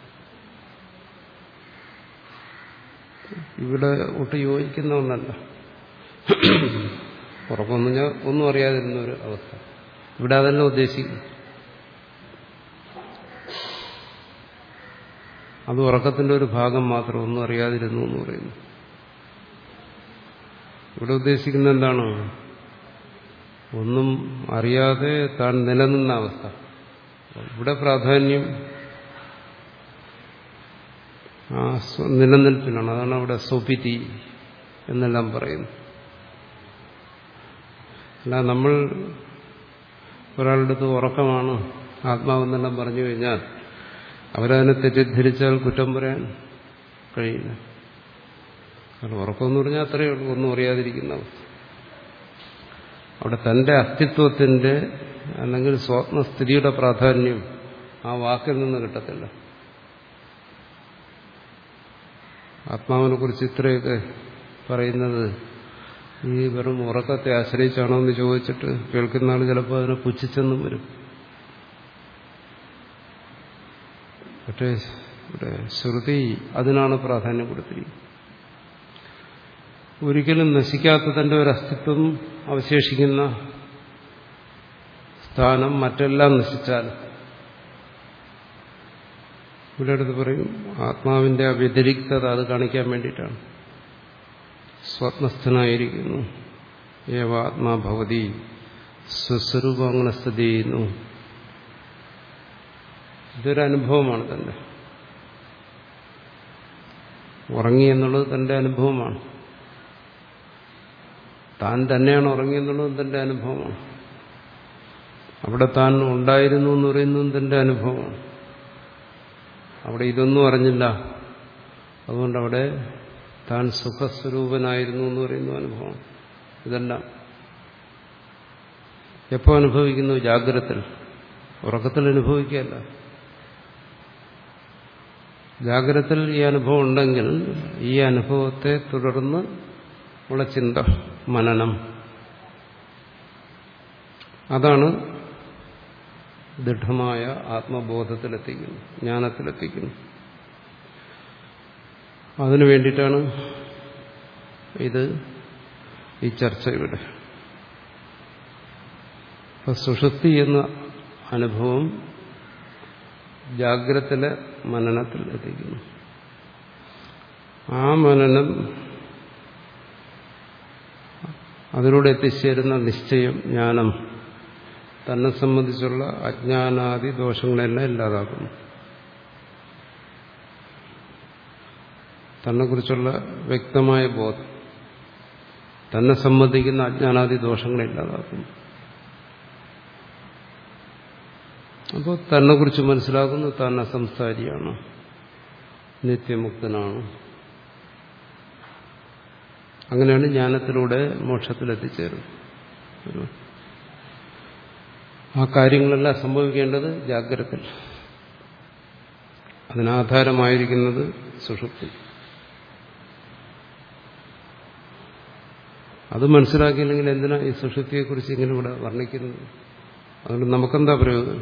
ഇവിടെ ഒട്ട് യോജിക്കുന്ന ഒന്നല്ല. ഉറക്കമെന്ന് പറഞ്ഞാൽ ഒന്നും അറിയാതിരുന്ന ഒരു അവസ്ഥ. ഇവിടെ അതല്ല ഉദ്ദേശിക്കുന്നു. അത് ഉറക്കത്തിന്റെ ഒരു ഭാഗം മാത്രം, ഒന്നും അറിയാതിരുന്നു എന്ന് പറയുന്നു. ഇവിടെ ഉദ്ദേശിക്കുന്നത് എന്താണ്? ഒന്നും അറിയാതെ താൻ നിലനിന്ന അവസ്ഥ. ഇവിടെ പ്രാധാന്യം ആ നിലനിൽപ്പിനാണ്. അതാണ് അവിടെ സ്വപിതി എന്നെല്ലാം പറയുന്നു. അല്ല, നമ്മൾ ഒരാളുടെ അടുത്ത് ഉറക്കമാണ് ആത്മാവെന്നെല്ലാം പറഞ്ഞു കഴിഞ്ഞാൽ അവരതിനെ തെറ്റിദ്ധരിച്ചാൽ കുറ്റം പറയാൻ കഴിയില്ല. കാരണം ഉറക്കമെന്ന് പറഞ്ഞാൽ അത്രയേ ഉള്ളൂ, ഒന്നും അറിയാതിരിക്കുന്ന അവസ്ഥ. അവിടെ തന്റെ അസ്തിത്വത്തിന്റെ അല്ലെങ്കിൽ സ്വാത്മസ്ഥിതിയുടെ പ്രാധാന്യം ആ വാക്കിൽ നിന്ന് കിട്ടത്തില്ല. ആത്മാവിനെ കുറിച്ച് ഇത്രയൊക്കെ പറയുന്നത് ഈ വെറും ഉറക്കത്തെ ആശ്രയിച്ചാണോ എന്ന് ചോദിച്ചിട്ട് കേൾക്കുന്ന ആൾ ചിലപ്പോൾ അതിനെ പുച്ഛിച്ചെന്നും വരും. പക്ഷേ ഇവിടെ ശ്രുതി അതിനാണ് പ്രാധാന്യം കൊടുത്തിരിക്കുന്നത്. ഒരിക്കലും നശിക്കാത്ത തന്റെ ഒരു അസ്തിത്വം അവശേഷിക്കുന്ന സ്ഥാനം മറ്റെല്ലാം നശിച്ചാൽ ഇവിടെ അടുത്ത് പറയും ആത്മാവിന്റെ ആ വ്യതിരിക്തത അത് കാണിക്കാൻ വേണ്ടിയിട്ടാണ്. സ്വപ്നസ്ഥനായിരിക്കുന്നു, ഏവ ആത്മാ ഭവതി, സ്വസ്വരൂപം അങ്ങനെ സ്ഥിതി ചെയ്യുന്നു. ഇതൊരു അനുഭവമാണ് തന്റെ. ഉറങ്ങി എന്നുള്ളത് തന്റെ അനുഭവമാണ്. താൻ തന്നെയാണ് ഉറങ്ങിയെന്നുള്ളതും തന്റെ അനുഭവമാണ്. അവിടെ താൻ ഉണ്ടായിരുന്നു എന്ന് പറയുന്നതും തന്റെ അനുഭവമാണ്. അവിടെ ഇതൊന്നും അറിഞ്ഞില്ല, അതുകൊണ്ട് അവിടെ താൻ സുഖസ്വരൂപനായിരുന്നു എന്ന് പറയുന്ന അനുഭവം. ഇതെല്ലാം എപ്പോൾ അനുഭവിക്കുന്നു? ജാഗ്രതത്തിൽ. ഉറക്കത്തിൽ അനുഭവിക്കുകയല്ല. ജാഗ്രതത്തിൽ ഈ അനുഭവം ഉണ്ടെങ്കിൽ ഈ അനുഭവത്തെ തുടർന്ന് ഉള്ള ചിന്ത, മനനം, അതാണ് ദൃഢമായ ആത്മബോധത്തിലെത്തിക്കുന്നു, ജ്ഞാനത്തിലെത്തിക്കുന്നു. അതിനു വേണ്ടിയിട്ടാണ് ഇത് ഈ ചർച്ച ഇവിടെ. അപ്പൊ സുഷുപ്തി എന്ന അനുഭവം ജാഗ്രതത്തിലെ മനനത്തിൽ എത്തിക്കുന്നു. ആ മനനം അതിലൂടെ എത്തിച്ചേരുന്ന നിശ്ചയം, ജ്ഞാനം തന്നെ സംബന്ധിച്ചുള്ള അജ്ഞാനാദി ദോഷങ്ങളെല്ലാം ഇല്ലാതാക്കുന്നു. തന്നെക്കുറിച്ചുള്ള വ്യക്തമായ ബോധം തന്നെ സംബന്ധിക്കുന്ന അജ്ഞാനാദി ദോഷങ്ങളെ ഇല്ലാതാക്കുന്നു. അപ്പോൾ തന്നെക്കുറിച്ച് മനസ്സിലാക്കുന്നു, താൻ അസംസാരിയാണ്, നിത്യമുക്തനാണ്. അങ്ങനെയാണ് ജ്ഞാനത്തിലൂടെ മോക്ഷത്തിലെത്തിച്ചേരുന്നത്. ആ കാര്യങ്ങളെല്ലാം സംഭവിക്കേണ്ടത് ജാഗ്രതയിൽ. അതിനാധാരമായിരിക്കുന്നത് സുഷുപ്തി. അത് മനസ്സിലാക്കിയില്ലെങ്കിൽ എന്തിനാ ഈ സുഷുപ്തിയെക്കുറിച്ച് ഇങ്ങനെ ഇവിടെ വർണ്ണിക്കുന്നത്? അതുകൊണ്ട് നമുക്കെന്താ പ്രയോജനം?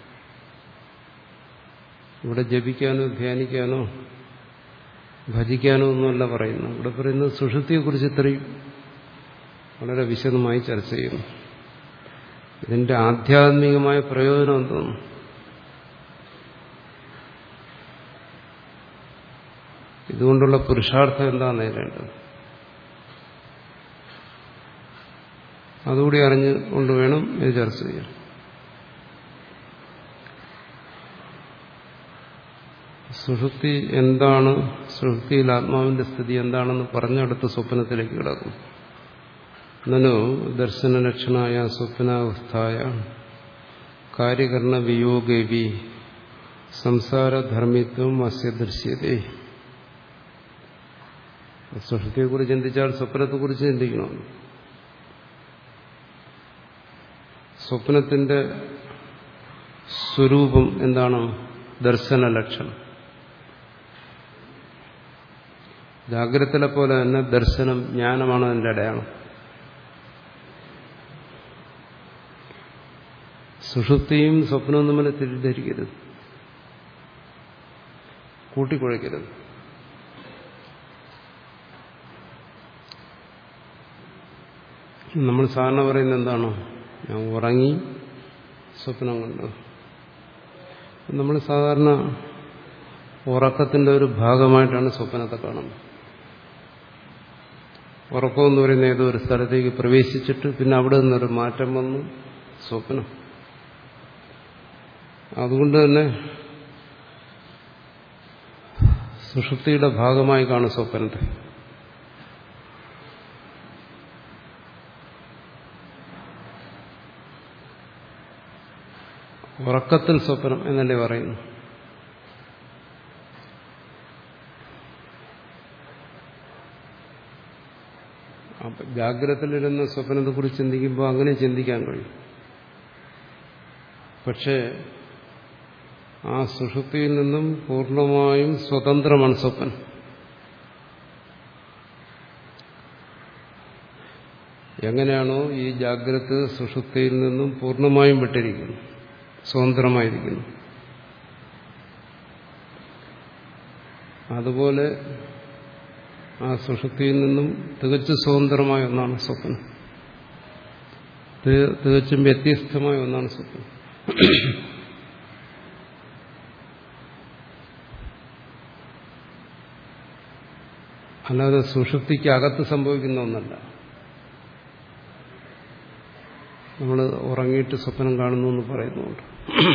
ഇവിടെ ജപിക്കാനോ ധ്യാനിക്കാനോ ഭജിക്കാനോ ഒന്നുമല്ല പറയുന്നു. ഇവിടെ പറയുന്നത് സുഷുപ്തിയെക്കുറിച്ച് ഇത്രയും വളരെ വിശദമായി ചർച്ച ചെയ്യുന്നു. ഇതിന്റെ ആധ്യാത്മികമായ പ്രയോജനം എന്തോന്നു? ഇതുകൊണ്ടുള്ള പുരുഷാർത്ഥം എന്താ നേടേണ്ടത്? അതുകൂടി അറിഞ്ഞുകൊണ്ട് വേണം ഇത് ചർച്ച ചെയ്യാൻ. സുഷുപ്തി എന്താണ്, സുഷുപ്തിയിൽ ആത്മാവിന്റെ സ്ഥിതി എന്താണെന്ന് പറഞ്ഞടുത്ത് സ്വപ്നത്തിലേക്ക് കിടക്കും. നനു ദർശനലക്ഷണായ സ്വപ്നാവസ്ഥായ കാര്യകരണ വിയോഗേവി സംസാരധർമ്മിത്വം അസ്യ ദൃശ്യതേ. സുഷുപ്തിയെക്കുറിച്ച് ചിന്തിച്ചാൽ സ്വപ്നത്തെക്കുറിച്ച് ചിന്തിക്കണം. സ്വപ്നത്തിന്റെ സ്വരൂപം എന്താണ്? ദർശനലക്ഷണം. ജാഗ്രതയിലെ പോലെ തന്നെ ദർശനം, ജ്ഞാനമാണ് അതിന്റെ അടയാളം. സുഷുപ്തിയും സ്വപ്നവും തമ്മിൽ തെറ്റിദ്ധരിക്കരുത്, കൂട്ടിക്കുഴയ്ക്കരുത്. നമ്മൾ സാധാരണ പറയുന്നത് എന്താണോ, ഞാൻ ഉറങ്ങി സ്വപ്നം കണ്ടു. നമ്മൾ സാധാരണ ഉറക്കത്തിന്റെ ഒരു ഭാഗമായിട്ടാണ് സ്വപ്നത്തെ കാണുന്നത്. ഉറക്കം എന്ന് പറയുന്ന ഏതോ ഒരു സ്ഥലത്തേക്ക് പ്രവേശിച്ചിട്ട് പിന്നെ അവിടെ നിന്നൊരു മാറ്റം വന്നു സ്വപ്നം. അതുകൊണ്ട് തന്നെ സുഷുപ്തിയുടെ ഭാഗമായി കാണും സ്വപ്നത്തെ. ഉറക്കത്തിൽ സ്വപ്നം എന്നല്ലേ പറയുന്നു. അപ്പൊ ജാഗ്രതയിലിരുന്ന സ്വപ്നത്തെക്കുറിച്ച് ചിന്തിക്കുമ്പോൾ അങ്ങനെ ചിന്തിക്കാൻ കഴിയും. പക്ഷേ ആ സുഷുപ്തിയിൽ നിന്നും പൂർണ്ണമായും സ്വതന്ത്രമാണ് സ്വപ്നം. എങ്ങനെയാണോ ഈ ജാഗ്രത സുഷുപ്തിയിൽ നിന്നും പൂർണ്ണമായും വിട്ടിരിക്കുന്നു, സ്വതന്ത്രമായിരിക്കുന്നു, അതുപോലെ ആ സുഷുപ്തിയിൽ നിന്നും തികച്ചും സ്വതന്ത്രമായ ഒന്നാണ് സ്വപ്നം. തികച്ചും വ്യത്യസ്തമായ ഒന്നാണ് സ്വപ്നം. അല്ലാതെ സുഷുപ്തിക്ക് അകത്ത് സംഭവിക്കുന്ന ഒന്നല്ല. നമ്മൾ ഉറങ്ങിയിട്ട് സ്വപ്നം കാണുന്നു എന്ന് പറയുന്നുണ്ട്.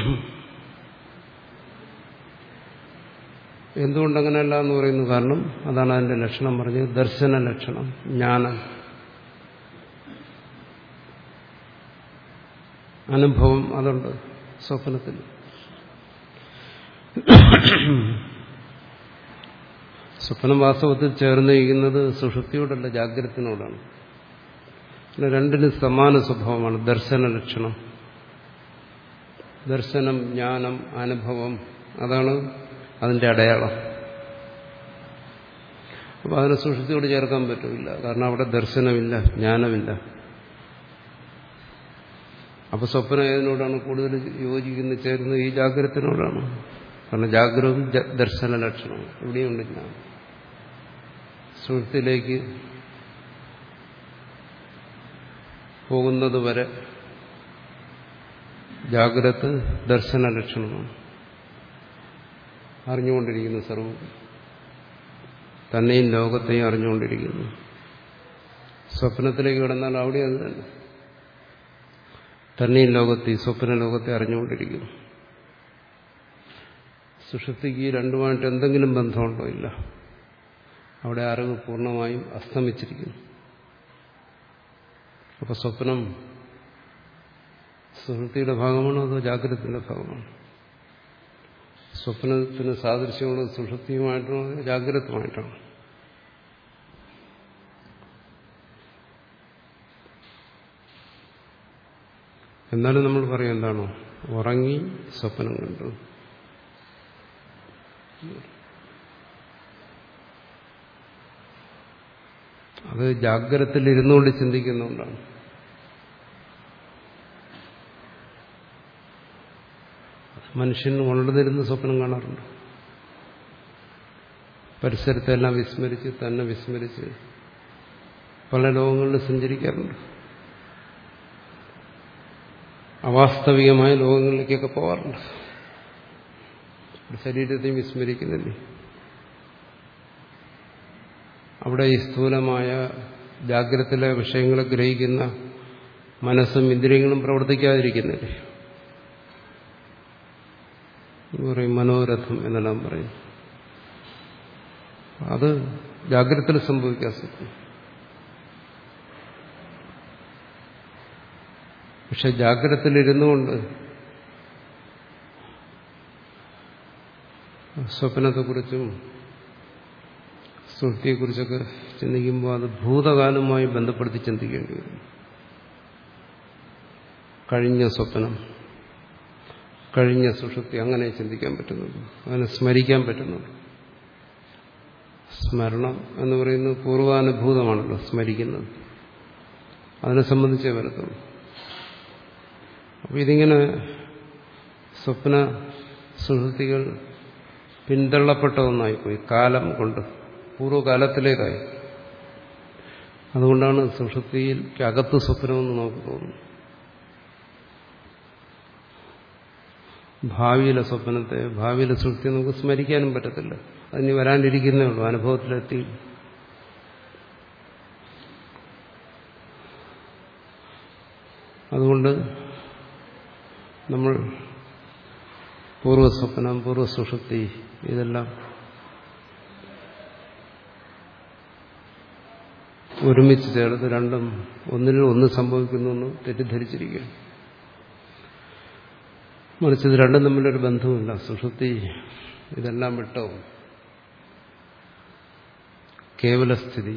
എന്തുകൊണ്ടങ്ങനെയല്ല എന്ന് പറയുന്നു? കാരണം അതാണ് അതിന്റെ ലക്ഷണം പറഞ്ഞത്, ദർശന ലക്ഷണം, ജ്ഞാനം, അനുഭവം. അതുണ്ട് സ്വപ്നത്തിൽ. സ്വപ്നം വാസ്തവത്തിൽ ചേർന്നിരിക്കുന്നത് സുഷുപ്തിയോടല്ല, ജാഗ്രതയോടാണ്. പിന്നെ രണ്ടിനും സമാന സ്വഭാവമാണ്. ദർശന ലക്ഷണം, ദർശനം, ജ്ഞാനം, അനുഭവം, അതാണ് അതിന്റെ അടയാളം. അപ്പൊ അതിനെ സുഷുപ്തിയോട് ചേർക്കാൻ പറ്റില്ല. കാരണം അവിടെ ദർശനമില്ല, ജ്ഞാനമില്ല. അപ്പൊ സ്വപ്നം ഏതിനോടാണ് കൂടുതൽ യോജിക്കുന്നത്, ചേരുന്നത്? ഈ ജാഗ്രതയോടാണ്. കാരണം ജാഗ്രതവും ദർശന ലക്ഷണം ഇവിടെയുണ്ട്. ജ്ഞാനം സുഷുപ്തിയിലേക്ക് പോകുന്നത് വരെ ജാഗ്രത ദർശന ലക്ഷണമാണ്. അറിഞ്ഞുകൊണ്ടിരിക്കുന്നു, സർവ്വം തന്നെയും ലോകത്തെയും അറിഞ്ഞുകൊണ്ടിരിക്കുന്നു. സ്വപ്നത്തിലേക്ക് കിടന്നാൽ അവിടെ അത് തന്നെ, തന്നെയും ലോകത്തെയും സ്വപ്ന ലോകത്തെ അറിഞ്ഞുകൊണ്ടിരിക്കുന്നു. സുഷുപ്തിക്ക് ഈ രണ്ടുമായിട്ട് എന്തെങ്കിലും ബന്ധമുണ്ടോ? ഇല്ല. അവിടെ അറിവ് പൂർണ്ണമായും അസ്തമിച്ചിരിക്കുന്നു. അപ്പൊ സ്വപ്നം സുഷുപ്തിയുടെ ഭാഗമാണോ അതോ ജാഗ്രതത്തിന്റെ ഭാഗമാണോ? സ്വപ്നത്തിന് സാദൃശ്യമുള്ളത് സുഷുപ്തിയുമായിട്ടാണോ ജാഗ്രതമായിട്ടാണോ? എന്നാലും നമ്മൾ പറയും എന്താണോ, ഉറങ്ങി സ്വപ്നം കണ്ടു. അത് ജാഗ്രതയിൽ ഇരുന്നുകൊണ്ട് ചിന്തിക്കുന്നതുകൊണ്ടാണ്. മനുഷ്യൻ ഉണർന്നിരുന്ന് സ്വപ്നം കാണാറുണ്ട്. പരിസരത്തെല്ലാം വിസ്മരിച്ച്, തന്നെ വിസ്മരിച്ച് പല ലോകങ്ങളിൽ സഞ്ചരിക്കാറുണ്ട്. അവാസ്തവികമായ ലോകങ്ങളിലേക്കൊക്കെ പോകാറുണ്ട്. ശരീരത്തെയും വിസ്മരിക്കുന്നില്ലേ? അവിടെ ഈ സ്ഥൂലമായ ജാഗ്രതയിലെ വിഷയങ്ങളെ ഗ്രഹിക്കുന്ന മനസ്സും ഇന്ദ്രിയങ്ങളും പ്രവർത്തിക്കാതിരിക്കുന്നില്ലേ? പറയും മനോരഥം എന്നെല്ലാം പറയും. അത് ജാഗ്രതയിൽ സംഭവിക്കാൻ സാധിക്കും. പക്ഷെ ജാഗ്രതയിലിരുന്നുകൊണ്ട് സ്വപ്നത്തെക്കുറിച്ചും സുഷുപ്തിയെക്കുറിച്ചൊക്കെ ചിന്തിക്കുമ്പോൾ അത് ഭൂതകാലവുമായി ബന്ധപ്പെടുത്തി ചിന്തിക്കേണ്ടി വരും. കഴിഞ്ഞ സ്വപ്നം, കഴിഞ്ഞ സുഷുപ്തി, അങ്ങനെ ചിന്തിക്കാൻ പറ്റുന്നുള്ളൂ, അങ്ങനെ സ്മരിക്കാൻ പറ്റുന്നുള്ളൂ. സ്മരണം എന്ന് പറയുന്നത് പൂർവാനുഭൂതമാണല്ലോ, സ്മരിക്കുന്നത്. അതിനെ സംബന്ധിച്ചേ വരത്തുള്ളൂ. അപ്പോൾ ഇതിങ്ങനെ സ്വപ്ന സുഷുപ്തികൾ പിന്തള്ളപ്പെട്ട ഒന്നായിപ്പോയി കാലം കൊണ്ട്, പൂർവ്വകാലത്തിലേക്കായി. അതുകൊണ്ടാണ് സുഷുപ്തിയിൽ അകത്ത് സ്വപ്നമെന്ന് നമുക്ക് തോന്നുന്നത്. ഭാവിയിലെ സ്വപ്നത്തെ, ഭാവിയിലെ സുഷുപ്തി നമുക്ക് സ്മരിക്കാനും പറ്റത്തില്ല. അതിന് വരാനിരിക്കുന്നേ ഉള്ളൂ, അനുഭവത്തിലെത്തി. അതുകൊണ്ട് നമ്മൾ പൂർവ്വസ്വപ്നം, പൂർവ്വസുഷുപ്തി ഇതെല്ലാം ഒരുമിച്ച് ചേർത്ത് രണ്ടും ഒന്നിൽ ഒന്ന് സംഭവിക്കുന്നു എന്ന് തെറ്റിദ്ധരിച്ചിരിക്കുക. മറിച്ച് ഇത് രണ്ടും തമ്മിലൊരു ബന്ധവുമില്ല. സുഷുപ്തി ഇതെല്ലാം വിട്ടോ കേവലസ്ഥിതി.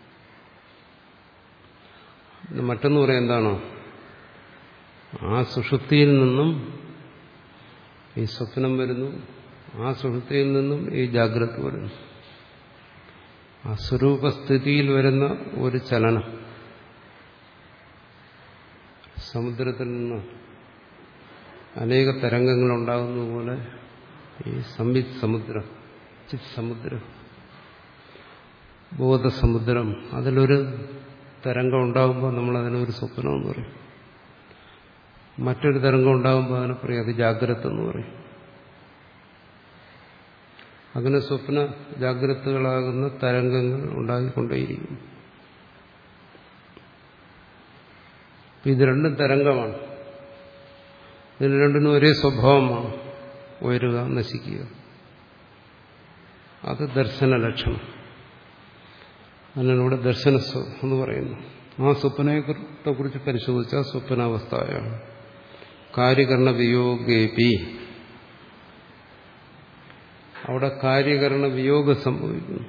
മറ്റൊന്ന് പറയാം, എന്താണോ ആ സുഷുപ്തിയിൽ നിന്നും ഈ സ്വപ്നം വരുന്നു, ആ സുഷുപ്തിയിൽ നിന്നും ഈ ജാഗ്രത വരുന്നു. ആ സ്വരൂപസ്ഥിതിയിൽ വരുന്ന ഒരു ചലനം, സമുദ്രത്തിൽ നിന്ന് അനേക തരംഗങ്ങൾ ഉണ്ടാകുന്നതുപോലെ ഈ സംവിത് സമുദ്രം, ചിത് സമുദ്രം, ബോധസമുദ്രം, അതിലൊരു തരംഗം ഉണ്ടാകുമ്പോൾ നമ്മളതിനൊരു സ്വപ്നം എന്ന് പറയും. മറ്റൊരു തരംഗം ഉണ്ടാകുമ്പോൾ അതിനെ പറയും അത് ജാഗ്രത എന്ന് പറയും. അങ്ങനെ സ്വപ്ന ജാഗ്രതകളാകുന്ന തരംഗങ്ങൾ ഉണ്ടായിക്കൊണ്ടേയിരിക്കും. ഇത് രണ്ടും തരംഗമാണ്. ഇതിന് രണ്ടിനും ഒരേ സ്വഭാവമാണ്, ഉയരുക, നശിക്കുക. അത് ദർശന ലക്ഷണം. അതിനാണ് ഇവിടെ ദർശന എന്ന് പറയുന്നു. ആ സ്വപ്നത്തെക്കുറിച്ച് പരിശോധിച്ചാൽ സ്വപ്നാവസ്ഥയാണ്. കാര്യകരണ വിയോഗേപി, അവിടെ കാര്യകരണ വിയോഗം സംഭവിക്കുന്നു.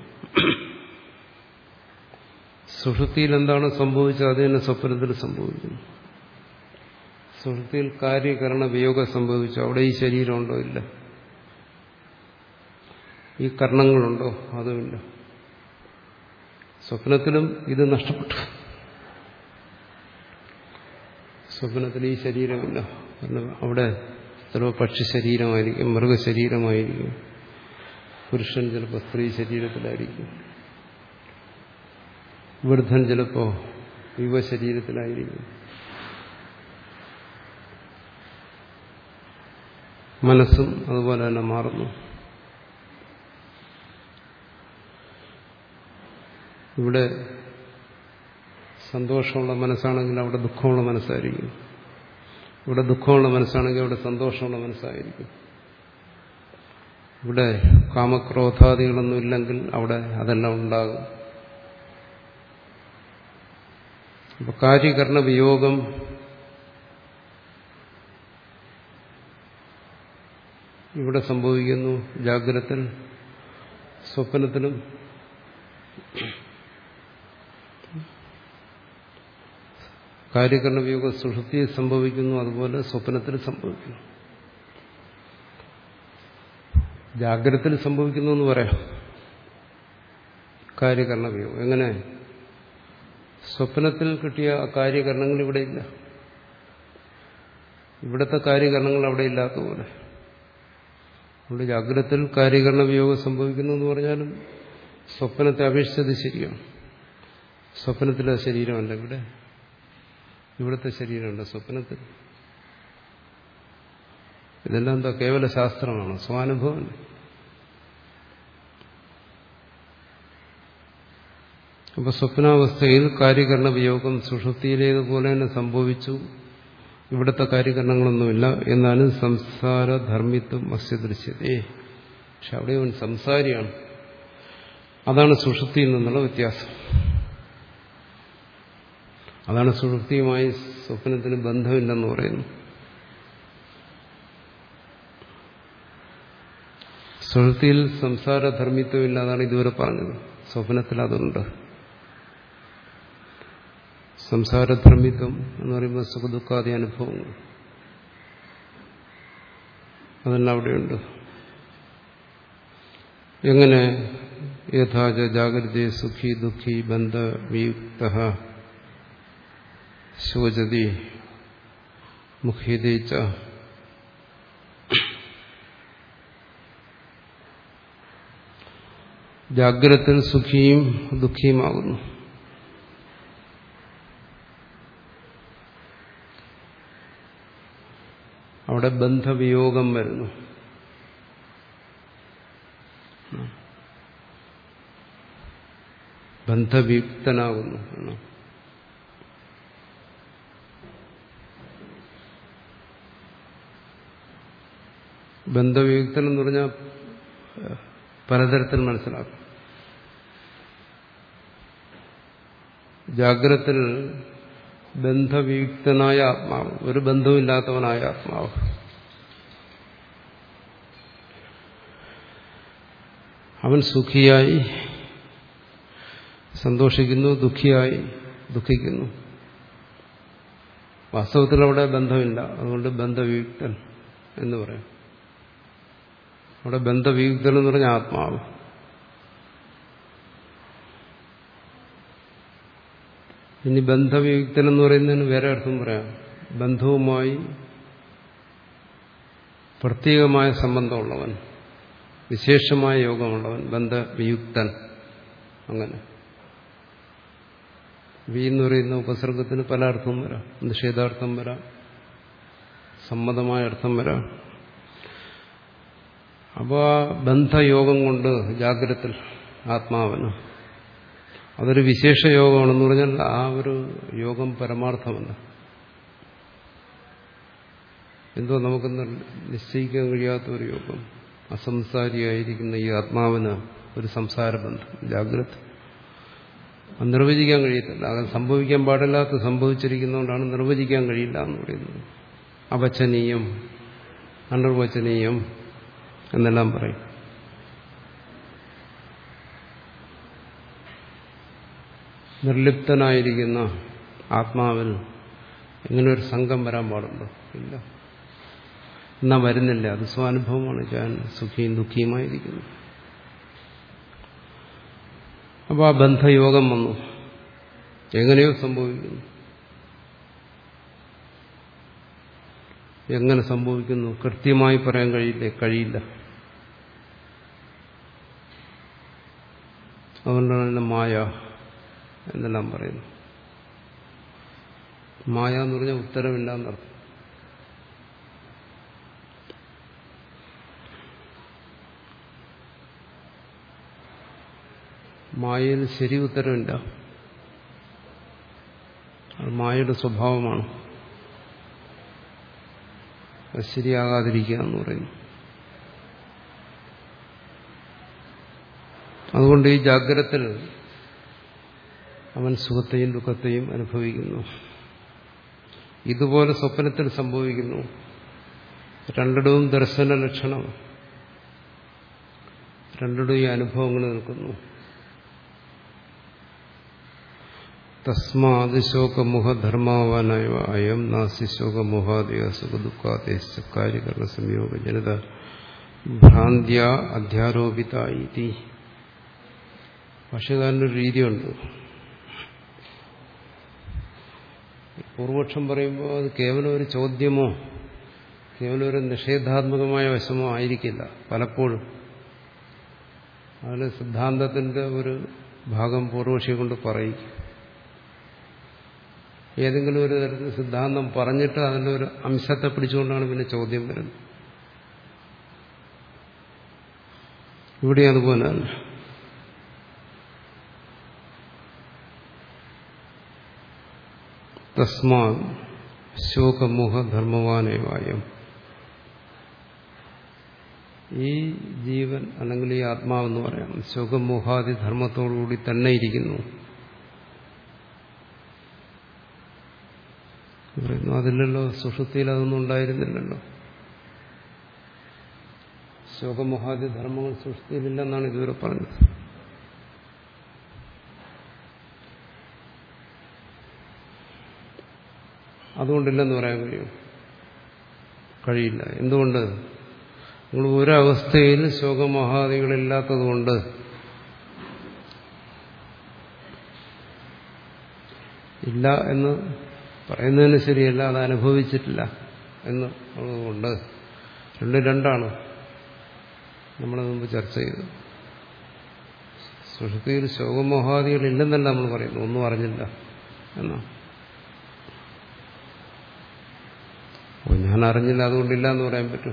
സുഷുപ്തിയിൽ എന്താണ് സംഭവിച്ചത് അത് തന്നെ സ്വപ്നത്തിൽ സംഭവിക്കുന്നു. സുഷുപ്തിയിൽ കാര്യകരണ വിയോഗം സംഭവിച്ചു, അവിടെ ഈ ശരീരമുണ്ടോ? ഇല്ല. ഈ കർണങ്ങളുണ്ടോ? അതുമില്ല. സ്വപ്നത്തിലും ഇത് നഷ്ടപ്പെട്ടു. സ്വപ്നത്തിൽ ഈ ശരീരമില്ല. കാരണം അവിടെ ചിലപ്പോൾ പക്ഷി ശരീരമായിരിക്കും, മൃഗശരീരമായിരിക്കും, പുരുഷൻ ചിലപ്പോൾ സ്ത്രീ ശരീരത്തിലായിരിക്കും, വൃദ്ധൻ ചിലപ്പോൾ യുവശരീരത്തിലായിരിക്കും. മനസ്സും അതുപോലെ തന്നെ മാറുന്നു. ഇവിടെ സന്തോഷമുള്ള മനസ്സാണെങ്കിൽ അവിടെ ദുഃഖമുള്ള മനസ്സായിരിക്കും. ഇവിടെ ദുഃഖമുള്ള മനസ്സാണെങ്കിൽ അവിടെ സന്തോഷമുള്ള മനസ്സായിരിക്കും. ഇവിടെ കാമക്രോധാദികളൊന്നും ഇല്ലെങ്കിൽ അവിടെ അതെല്ലാം ഉണ്ടാകും. അപ്പൊ കാര്യകരണ വിയോഗം ഇവിടെ സംഭവിക്കുന്നു. ജാഗ്രതത്തിൽ, സ്വപ്നത്തിലും കാര്യകരണ വിയോഗ സുഷുപ്തിയിൽ സംഭവിക്കുന്നു, അതുപോലെ സ്വപ്നത്തിൽ സംഭവിക്കുന്നു. ജാഗ്രതത്തിൽ സംഭവിക്കുന്നു എന്ന് പറയാം കാര്യകരണ വിയോഗം. എങ്ങനെ? സ്വപ്നത്തിൽ കിട്ടിയ കാര്യകരണങ്ങൾ ഇവിടെ ഇല്ല. ഇവിടുത്തെ കാര്യകരണങ്ങൾ അവിടെ ഇല്ലാത്തതുപോലെ. അതുകൊണ്ട് ജാഗ്രതത്തിൽ കാര്യകരണ വിയോഗം സംഭവിക്കുന്നു എന്ന് പറഞ്ഞാലും സ്വപ്നത്തെ അപേക്ഷിച്ചത് ശരിയാണ്. സ്വപ്നത്തിലെ ശരീരമല്ല ഇവിടെ, ഇവിടുത്തെ ശരീരമുണ്ട് സ്വപ്നത്തിൽ. ഇതെല്ലാം എന്താ? കേവല ശാസ്ത്രമാണ്, സ്വാനുഭവം. അപ്പൊ സ്വപ്നാവസ്ഥയിൽ കാര്യകരണ വിയോഗം സുഷുപ്തിയിലേതുപോലെ തന്നെ സംഭവിച്ചു. ഇവിടുത്തെ കാര്യകരണങ്ങളൊന്നുമില്ല. എന്നാലും സംസാരധർമ്മിത്വം അസ്യ ദൃശ്യതേ. പക്ഷെ അവിടെ അവൻ സംസാരിയാണ്. അതാണ് സുഷുപ്തിയിൽ നിന്നുള്ള വ്യത്യാസം. അതാണ് സുഷുപ്തിയുമായി സ്വപ്നത്തിന് ബന്ധമില്ലെന്ന് പറയുന്നു. സുഷുപ്തിയിൽ സംസാരധർമ്മിത്വമില്ല. അതാണ് ഇതുവരെ പറഞ്ഞത്. സ്വപ്നത്തിൽ അതുണ്ട്. സംസാരധർമ്മിത്വം എന്ന് പറയുമ്പോൾ സുഖദുഃഖാദി അനുഭവങ്ങൾ അതെല്ലാം അവിടെയുണ്ട്. എങ്ങനെ? യഥാച ജാഗ്രതേ സുഖി ദുഃഖി ബന്ധ വിയുക്തഃ ശോചതി മുഖ്യതേ ച. ജാഗ്രതത്തിൽ സുഖിയും ദുഃഖിയുമാകുന്നു. അവിടെ ബന്ധവിയോഗം വരുന്നു. ബന്ധവിയുക്തനാകുന്നു. ബന്ധവിയുക്തൻ എന്ന് പറഞ്ഞാൽ പലതരത്തിൽ മനസ്സിലാക്കും. ജാഗ്രതത്തിൽ ബന്ധവിയുക്തനായ ആത്മാവ്, ഒരു ബന്ധവുമില്ലാത്തവനായ ആത്മാവ്. അവൻ സുഖിയായി സന്തോഷിക്കുന്നു, ദുഃഖിയായി ദുഃഖിക്കുന്നു. വാസ്തവത്തിൽ അവിടെ ബന്ധമില്ല. അതുകൊണ്ട് ബന്ധവിയുക്തൻ എന്ന് പറയാം. അവിടെ ബന്ധവിയുക്തൻ എന്ന് പറഞ്ഞ ആത്മാവ്. ഇനി ബന്ധവിയുക്തൻ എന്ന് പറയുന്നതിന് വേറെ അർത്ഥം പറയാം. ബന്ധവുമായി പ്രത്യേകമായ സംബന്ധമുള്ളവൻ, വിശേഷമായ യോഗമുള്ളവൻ, ബന്ധവിയുക്തൻ. അങ്ങനെ വി എന്ന് പറയുന്ന ഉപസർഗത്തിന് പല അർത്ഥവും വരാം. നിഷേധാർത്ഥം വരാം, സമ്മതമായ അർത്ഥം വരാം. അപ്പോൾ ആ ബന്ധയോഗം കൊണ്ട് ജാഗ്രതത്തിൽ ആത്മാവിന് അതൊരു വിശേഷ യോഗമാണെന്ന് പറഞ്ഞാൽ ആ ഒരു യോഗം പരമാർത്ഥമല്ല. എന്തോ നമുക്ക് നിശ്ചയിക്കാൻ കഴിയാത്ത ഒരു യോഗം. അസംസാരിയായിരിക്കുന്ന ഈ ആത്മാവിന് ഒരു സംസാരബന്ധം ജാഗ്രത നിർവചിക്കാൻ കഴിയത്തില്ല. അത് സംഭവിക്കാൻ പാടില്ലാത്ത സംഭവിച്ചിരിക്കുന്നതുകൊണ്ടാണ് നിർവചിക്കാൻ കഴിയില്ല എന്ന് പറയുന്നത്. അവചനീയം, അനിർവചനീയം എന്നെല്ലാം പറയും. നിർലിപ്തനായിരിക്കുന്ന ആത്മാവിൽ ഇങ്ങനെ ഒരു സംഘം വരാൻ പാടുണ്ടോ? ഇല്ല. എന്നാ വരുന്നില്ല. അത് സ്വാനുഭവമാണ്. ഞാൻ സുഖിയും ദുഃഖിയുമായിരിക്കുന്നു. അപ്പോൾ ആ ബന്ധയോഗം വന്നു. എങ്ങനെയോ സംഭവിക്കുന്നു. എങ്ങനെ സംഭവിക്കുന്നു കൃത്യമായി പറയാൻ കഴിയില്ല കഴിയില്ല അതുകൊണ്ടാണ് തന്നെ മായ എന്നെല്ലാം പറയുന്നു. മായ എന്ന് പറഞ്ഞാൽ ഉത്തരമില്ല എന്നർത്ഥം. മായയിൽ ശരി ഉത്തരമില്ല. അത് മായയുടെ സ്വഭാവമാണ്. അത് ശരിയാകാതിരിക്കുക എന്ന് പറയുന്നു. അതുകൊണ്ട് ഈ ജാഗ്രതത്തിൽ അവൻ സുഖത്തെയും ദുഃഖത്തെയും അനുഭവിക്കുന്നു. ഇതുപോലെ സ്വപ്നത്തിൽ സംഭവിക്കുന്നു. രണ്ടിടവും ദർശന ലക്ഷണം, രണ്ടിടവും ഈ അനുഭവങ്ങൾ നിൽക്കുന്നു. തസ്മാത് ശോകമുഖധർമാവാനായ അയം നാസി ശോകമുഹാദയ സുഖദുഃഖാദേശ കാര്യകരണ സംയോഗ ജനത ഭ്രാന്ത്യ അധ്യാരോപിതായി. ഭാഷ്യകാരനൊരു രീതിയുണ്ട്. പൂർവപക്ഷം പറയുമ്പോൾ അത് കേവലം ഒരു ചോദ്യമോ കേവലം ഒരു നിഷേധാത്മകമായ വശമോ ആയിരിക്കില്ല. പലപ്പോഴും അതിൽ സിദ്ധാന്തത്തിന്റെ ഒരു ഭാഗം പൂർവപക്ഷിയെ കൊണ്ട് പറയും. ഏതെങ്കിലും ഒരു തരത്തിൽ സിദ്ധാന്തം പറഞ്ഞിട്ട് അതിൻ്റെ ഒരു അംശത്തെ പിടിച്ചുകൊണ്ടാണ് പിന്നെ ചോദ്യം വരുന്നത്. ഇവിടെ അതുപോലെ തന്നെ തസ്മാ ശോകമോഹ ധർമ്മവാനേവായം. ഈ ജീവൻ അല്ലെങ്കിൽ ഈ ആത്മാവെന്ന് പറയാം ശോകമോഹാദി ധർമ്മത്തോടുകൂടി തന്നെ ഇരിക്കുന്നു. പറയുന്നു അതില്ലല്ലോ, സുഷുപ്തിയിൽ അതൊന്നും ഉണ്ടായിരുന്നില്ലല്ലോ. ശോകമോഹാദി ധർമ്മങ്ങൾ സുഷുപ്തിയിലില്ലെന്നാണ് ഇതുവരെ പറഞ്ഞത്. അതുകൊണ്ടില്ലെന്ന് പറയാൻ കഴിയും കഴിയില്ല. എന്തുകൊണ്ട്? നിങ്ങൾ ഒരവസ്ഥയിൽ ശോകമോഹാദികളില്ലാത്തതുകൊണ്ട് ഇല്ല എന്ന് പറയുന്നതിന് ശരിയല്ല, അത് അനുഭവിച്ചിട്ടില്ല എന്ന് ഉള്ളതുകൊണ്ട് രണ്ടും രണ്ടാണ്. നമ്മൾ മുമ്പ് ചർച്ച ചെയ്തു. സുഷുപ്തിയിൽ ശോകമോഹാദികളില്ലെന്നല്ല നമ്മൾ പറയുന്നു, ഒന്നും അറിഞ്ഞില്ല എന്നാ. ഓ ഞാൻ അറിഞ്ഞില്ല അതുകൊണ്ടില്ല എന്ന് പറയാൻ പറ്റും.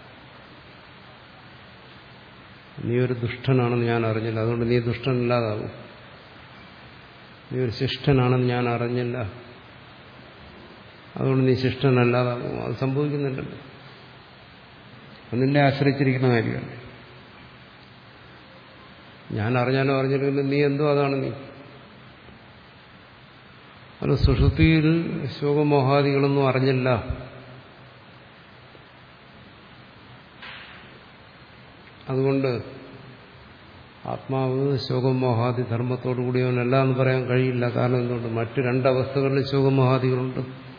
നീ ഒരു ദുഷ്ടനാണെന്ന് ഞാൻ അറിഞ്ഞില്ല അതുകൊണ്ട് നീ ദുഷ്ടനല്ലാതാവും. നീ ഒരു ശിഷ്ടനാണെന്ന് ഞാൻ അറിഞ്ഞില്ല അതുകൊണ്ട് നീ ശിഷ്ടനല്ലാതാവും. അത് സംഭവിക്കുന്നുണ്ടല്ലോ. അത് നിന്നെ ആശ്രയിച്ചിരിക്കുന്ന കാര്യമല്ലേ. ഞാൻ അറിഞ്ഞാലോ അറിഞ്ഞില്ലെങ്കിലും നീ എന്തോ അതാണ് നീ. അത് സുഷുപ്തിയിൽ ശോകമോഹാദികളൊന്നും അറിഞ്ഞില്ല. അതുകൊണ്ട് ആത്മാവ് ശോകമോഹാദി ധർമ്മത്തോടു കൂടിയവനല്ല എന്ന് പറയാൻ കഴിയില്ല. കാരണം എന്തുകൊണ്ട്? മറ്റ് രണ്ടവസ്ഥകളിൽ ശോകമോഹാദികളുണ്ട്.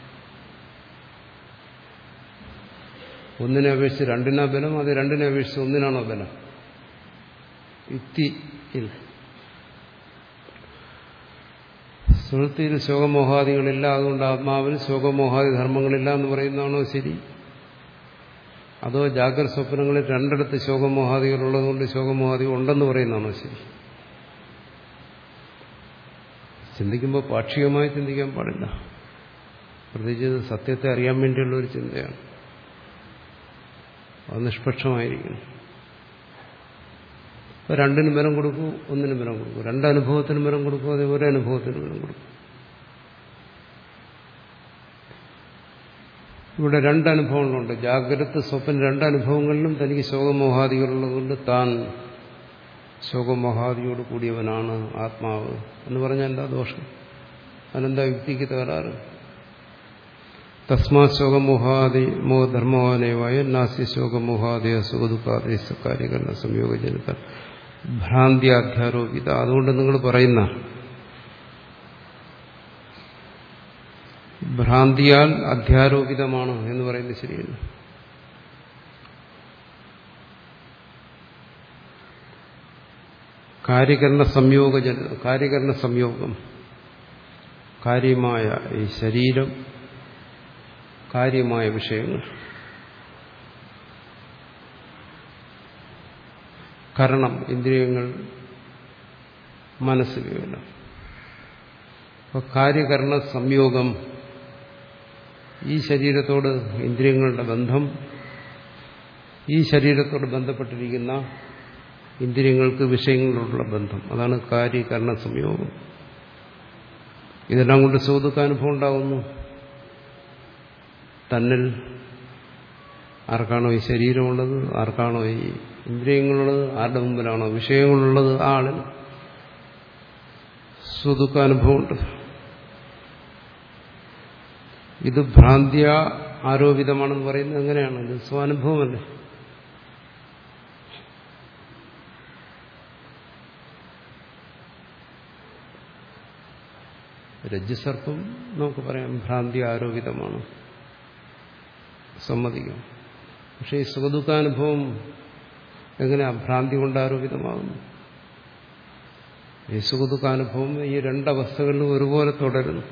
ഒന്നിനെ അപേക്ഷിച്ച് രണ്ടിനാ ബലം, അത് രണ്ടിനെ അപേക്ഷിച്ച് ഒന്നിനാണോ ബലം? യുക്തിയിൽ സുഹൃത്തിയിൽ ശോകമോഹാദികളില്ല, അതുകൊണ്ട് ആത്മാവിൽ ശോകമോഹാദി ധർമ്മങ്ങളില്ല എന്ന് പറയുന്നതാണോ ശരി? അതോ ജാഗ്രത സ്വപ്നങ്ങളിൽ രണ്ടിടത്ത് ശോകമോഹാദികളുള്ളതുകൊണ്ട് ശോകമോഹാദികൾ ഉണ്ടെന്ന് പറയുന്നതാണോ ശരി? ചിന്തിക്കുമ്പോൾ പാക്ഷികമായി ചിന്തിക്കാൻ പാടില്ല. പ്രത്യേകിച്ച് സത്യത്തെ അറിയാൻ വേണ്ടിയുള്ള ഒരു ചിന്തയാണ്. അത് നിഷ്പക്ഷമായിരിക്കണം. അപ്പോൾ രണ്ടിനും ബലം കൊടുക്കൂ, ഒന്നിനും ബലം കൊടുക്കൂ. രണ്ടനുഭവത്തിനും ബലം കൊടുക്കൂ, അതേ ഒരേ അനുഭവത്തിനും ബലം കൊടുക്കൂ. ഇവിടെ രണ്ടനുഭവങ്ങളുണ്ട്. ജാഗ്രത സ്വപ്നം രണ്ടനുഭവങ്ങളിലും തനിക്ക് ശോകമോഹാദികളുള്ളതുകൊണ്ട് താൻ ശോകമോഹാദിയോട് കൂടിയവനാണ് ആത്മാവ് എന്ന് പറഞ്ഞാൽ എന്താ ദോഷം? അതിനെന്താ യുക്തിക്ക് തകരാറ്? തസ്മാ ശോകമോഹാദി മോ ധർമ്മവാനേവായ നാസ്യ ശോകമോഹാദയ സുഖദുഃഖാദയ കാര്യകരണ സംയോഗജനിത ഭ്രാന്തിയാധ്യാരോപിത. അതുകൊണ്ട് നിങ്ങൾ പറയുന്ന ഭ്രാന്തിയാൽ അധ്യാരോപിതമാണ് എന്ന് പറയുന്നത് ശരിയല്ല. കാര്യകരണ സംയോഗജനിത, കാര്യകരണ സംയോഗം, കാര്യമായ ഈ ശരീരം, കാര്യമായ വിഷയങ്ങൾ, കരണം, ഇന്ദ്രിയങ്ങൾ, മനസ്സ്, ഇവയെല്ലാം. അപ്പോൾ കാര്യകരണ സംയോഗം, ഈ ശരീരത്തോട് ഇന്ദ്രിയങ്ങളുടെ ബന്ധം, ഈ ശരീരത്തോട് ബന്ധപ്പെട്ടിരിക്കുന്ന ഇന്ദ്രിയങ്ങൾക്ക് വിഷയങ്ങളോടുള്ള ബന്ധം, അതാണ് കാര്യകരണ സംയോഗം. ഇതെല്ലാം കൊണ്ട് സുഖദുഃഖാനുഭവം ഉണ്ടാകുന്നു. തന്നിൽ ആർക്കാണോ ഈ ശരീരമുള്ളത്, ആർക്കാണോ ഈ ഇന്ദ്രിയങ്ങളുള്ളത്, ആരുടെ മുമ്പിലാണോ വിഷയങ്ങളുള്ളത്, ആ ആളിൽ സുഖദുഃഖാനുഭവമുണ്ട്. ഇത് ഭ്രാന്തിയ ആരോപിതമാണെന്ന് പറയുന്നത് എങ്ങനെയാണ്? ഇത് സ്വാനുഭവമല്ലേ. രജ്ജുസർപ്പം നമുക്ക് പറയാം ഭ്രാന്തി ആരോപിതമാണ്, സമ്മതിക്കാം. പക്ഷെ ഈ സുഖദുഃഖാനുഭവം എങ്ങനെയാ ഭ്രാന്തി കൊണ്ട് ആരോപിതമാകുന്നു? ഈ സുഖദുഃഖാനുഭവം ഈ രണ്ടവസ്ഥകളിലും ഒരുപോലെ തുടരുന്നു.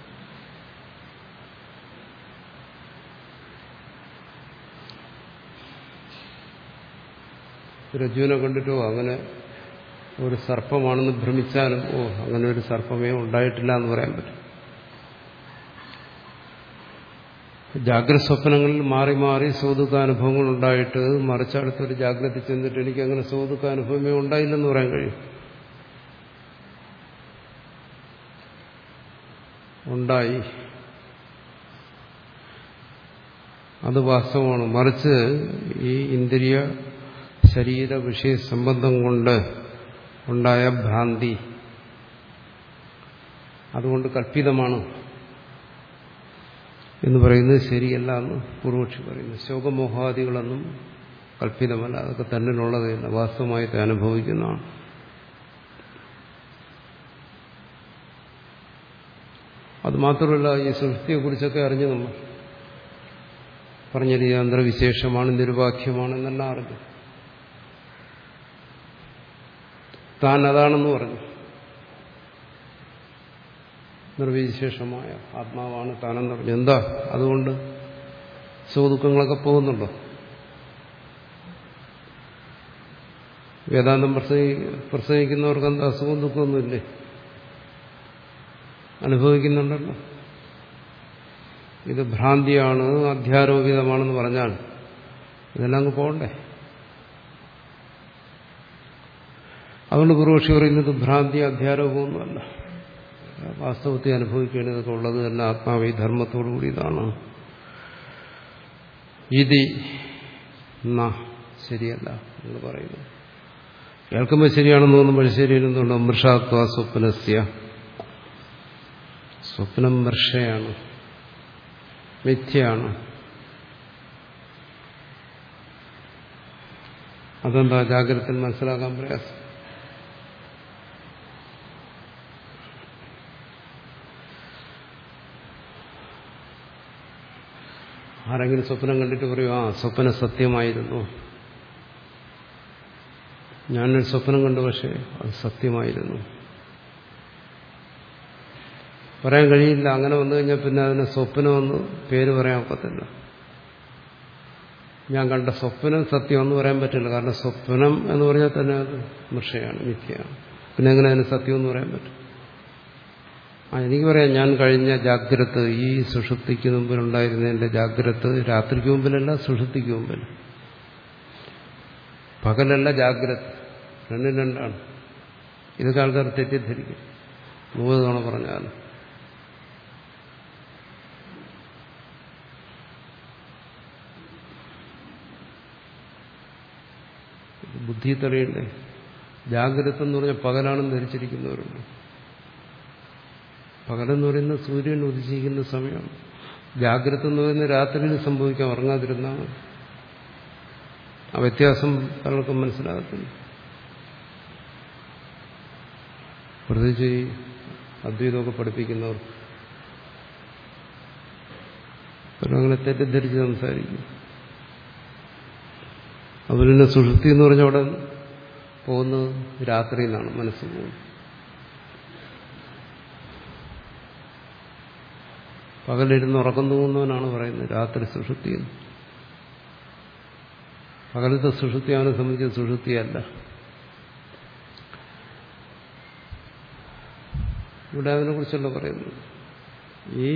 രജ്ജുവിനെ കണ്ടിട്ടോ അങ്ങനെ ഒരു സർപ്പമാണെന്ന് ഭ്രമിച്ചാലും ഓ അങ്ങനെ ഒരു സർപ്പമേ ഉണ്ടായിട്ടില്ല എന്ന് പറയാൻ പറ്റും. ജാഗ്രത സ്വപ്നങ്ങളിൽ മാറി മാറി സുഖദുഃഖാനുഭവങ്ങൾ ഉണ്ടായിട്ട് മറിച്ചടുത്തൊരു ജാഗ്രത ചെന്നിട്ട് എനിക്ക് അങ്ങനെ സുഖദുഃഖാനുഭവമേ ഉണ്ടായില്ലെന്ന് പറയാൻ കഴിയും. ഉണ്ടായി. അത് വാസ്തവമാണ്. മറിച്ച് ഈ ഇന്ദ്രിയ ശരീര വിഷയ സംബന്ധം കൊണ്ട് ഉണ്ടായ ഭ്രാന്തി അതുകൊണ്ട് കൽപ്പിതമാണ് എന്ന് പറയുന്നത് ശരിയല്ല എന്ന് പൂർവക്ഷി പറയുന്നു. ശോകമോഹാദികളൊന്നും കൽപ്പിതമല്ല, അതൊക്കെ തന്നിലുള്ളതല്ല, വാസ്തവമായിട്ട് അനുഭവിക്കുന്നതാണ്. അത് മാത്രമല്ല, ഈ സൃഷ്ടിയെക്കുറിച്ചൊക്കെ അറിഞ്ഞു നമ്മൾ പറഞ്ഞത് യന്ത്രവിശേഷമാണ്, നിരുപാഖ്യമാണ് എന്നെല്ലാം അറിഞ്ഞു. താൻ അതാണെന്ന് പറഞ്ഞു. നിർവിശേഷമായ ആത്മാവാണ് താനെന്ന് പറഞ്ഞു. എന്താ അതുകൊണ്ട് സുഖദുഃഖങ്ങളൊക്കെ പോകുന്നുണ്ടോ? വേദാന്തം പ്രസംഗി പ്രസംഗിക്കുന്നവർക്ക് എന്താ സുഖം ദുഃഖമൊന്നുമില്ലേ? അനുഭവിക്കുന്നുണ്ടല്ലോ. ഇത് ഭ്രാന്തിയാണ്, അധ്യാരോപിതമാണെന്ന് പറഞ്ഞാൽ ഇതെല്ലാം അങ്ങ് പോകണ്ടേ? അതുകൊണ്ട് പൂർവക്ഷി പറയുന്നത് ഭ്രാന്തി അധ്യാരോപമൊന്നുമല്ല, വാസ്തവത്തെ അനുഭവിക്കുകയാണ്. ഇതൊക്കെ ഉള്ളത് തന്നെ ആത്മാവി ധർമ്മത്തോടു കൂടിയതാണ്. ഇതി ന ശരിയല്ല എന്ന് പറയുന്നു. കേൾക്കുമ്പോൾ ശരിയാണെന്ന് തോന്നുമ്പോൾ ശരിയെന്തുകൊണ്ട്? മൃഷാത്വ സ്വപ്നസ്യ, സ്വപ്നം മൃഷയാണ്, മിഥ്യയാണ്. അതെന്താ ജാഗ്രതയിൽ മനസ്സിലാക്കാൻ പ്രയാസം? ആരെങ്കിലും സ്വപ്നം കണ്ടിട്ട് പറയും, ആ സ്വപ്നം സത്യമായിരുന്നു, ഞാനൊരു സ്വപ്നം കണ്ടു, പക്ഷേ അത് സത്യമായിരുന്നു. പറയാൻ കഴിയില്ല. അങ്ങനെ വന്നു കഴിഞ്ഞാൽ പിന്നെ അതിന് സ്വപ്നമെന്ന് പേര് പറയാൻ ഒക്കത്തില്ല. ഞാൻ കണ്ട സ്വപ്നം സത്യമെന്ന് പറയാൻ പറ്റില്ല. കാരണം സ്വപ്നം എന്ന് പറഞ്ഞാൽ തന്നെ അത് മൃഷയാണ്, മിഥ്യയാണ്. പിന്നെ എങ്ങനെ അതിന് സത്യമെന്ന് പറയാൻ പറ്റും? ആ എനിക്ക് പറയാം, ഞാൻ കഴിഞ്ഞ ജാഗ്രത, ഈ സുഷുപ്തിക്ക് മുമ്പിലുണ്ടായിരുന്ന എന്റെ ജാഗ്രത രാത്രിക്ക് മുമ്പിലല്ല, സുഷുപ്തിക്ക് മുമ്പിൽ. പകലല്ല ജാഗ്രത, രണ്ടും രണ്ടാണ്. ഇതൊക്കെ ആൾക്കാർ തെറ്റിദ്ധരിക്കും. മൂന്ന് തവണ പറഞ്ഞാൽ ബുദ്ധി തെളിയണ്ടേ? ജാഗ്രത എന്ന് പറഞ്ഞാൽ പകലാണെന്ന് ധരിച്ചിരിക്കുന്നവരുണ്ട്. പകലെന്ന് പറയുന്നത് സൂര്യൻ ഉദിച്ചിരിക്കുന്ന സമയമാണ്. ജാഗ്രത എന്ന് പറയുന്നത് രാത്രിയിൽ സംഭവിക്കാം, ഉറങ്ങാതിരുന്നാണ്. ആ വ്യത്യാസം പലർക്കും മനസ്സിലാകത്തില്ല. പ്രത്യേകിച്ച് ഈ അദ്വൈതമൊക്കെ പഠിപ്പിക്കുന്നവർ അങ്ങനെ തെറ്റിദ്ധരിച്ച് സംസാരിക്കും. അതുപോലെ തന്നെ സുഷുപ്തി എന്ന് പറഞ്ഞാൽ അവിടെ പോകുന്നത് രാത്രി എന്നാണ് മനസ്സ് പോകുന്നത്. പകലിരുന്ന് ഉറക്കം തൂങ്ങുന്നവനാണ് പറയുന്നത് രാത്രി സുഷുപ്തി എന്ന്. പകലത്തെ സുഷുപ്തി അവനെ സംബന്ധിച്ച് സുഷുപ്തിയല്ല. ഇവിടെ അതിനെ കുറിച്ചല്ല പറയുന്നത്. ഈ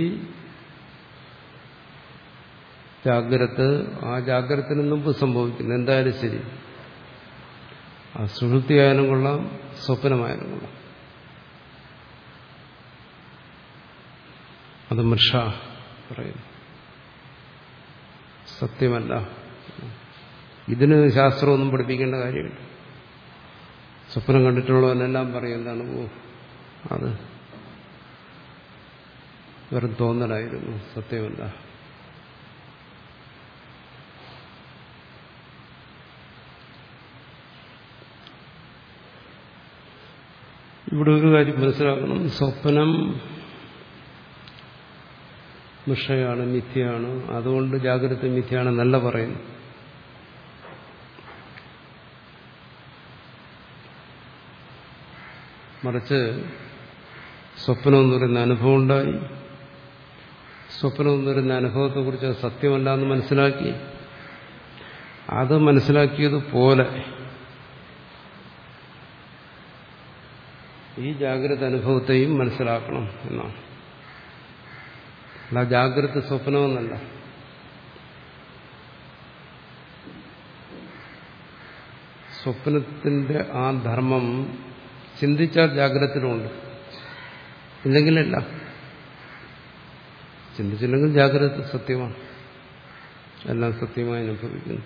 ജാഗ്രത ആ ജാഗ്രതത്തിന് മുമ്പ് സംഭവിക്കുന്നു. എന്തായാലും ശരി, ആ സുഷുപ്തിയായാലും കൊള്ളാം, സ്വപ്നമായാലും കൊള്ളാം. അത് മൃഷ പറയുന്നു, സത്യമല്ല. ഇതിന് ശാസ്ത്രമൊന്നും പഠിപ്പിക്കേണ്ട കാര്യമില്ല. സ്വപ്നം കണ്ടിട്ടുള്ളവനെല്ലാം പറയും എന്താണ്, ഓ അത് വെറും തോന്നലായിരുന്നു, സത്യമല്ല. ഇവിടെ ഒരു കാര്യം മനസ്സിലാക്കണം. സ്വപ്നം മിഥ്യയാണ്, മിഥ്യയാണ്. അതുകൊണ്ട് ജാഗ്രത മിഥ്യയാണെന്നല്ല പറയുന്നു. മറിച്ച് സ്വപ്നം എന്ന് പറയുന്ന അനുഭവം ഉണ്ടായി. സ്വപ്നം എന്ന് പറയുന്ന അനുഭവത്തെക്കുറിച്ച് സത്യമല്ല എന്ന് മനസ്സിലാക്കി. അത് മനസ്സിലാക്കിയതുപോലെ ഈ ജാഗ്രത അനുഭവത്തെയും മനസ്സിലാക്കണം എന്നാണ്. അല്ല ജാഗ്രത സ്വപ്നമെന്നല്ല. സ്വപ്നത്തിന്റെ ആ ധർമ്മം ചിന്തിച്ചാൽ ജാഗ്രതയിലുണ്ട്, ഇല്ലെങ്കിലല്ല. ചിന്തിച്ചില്ലെങ്കിൽ ജാഗ്രത സത്യമാണ്. എല്ലാം സത്യമായി അനുഭവിക്കുന്നു.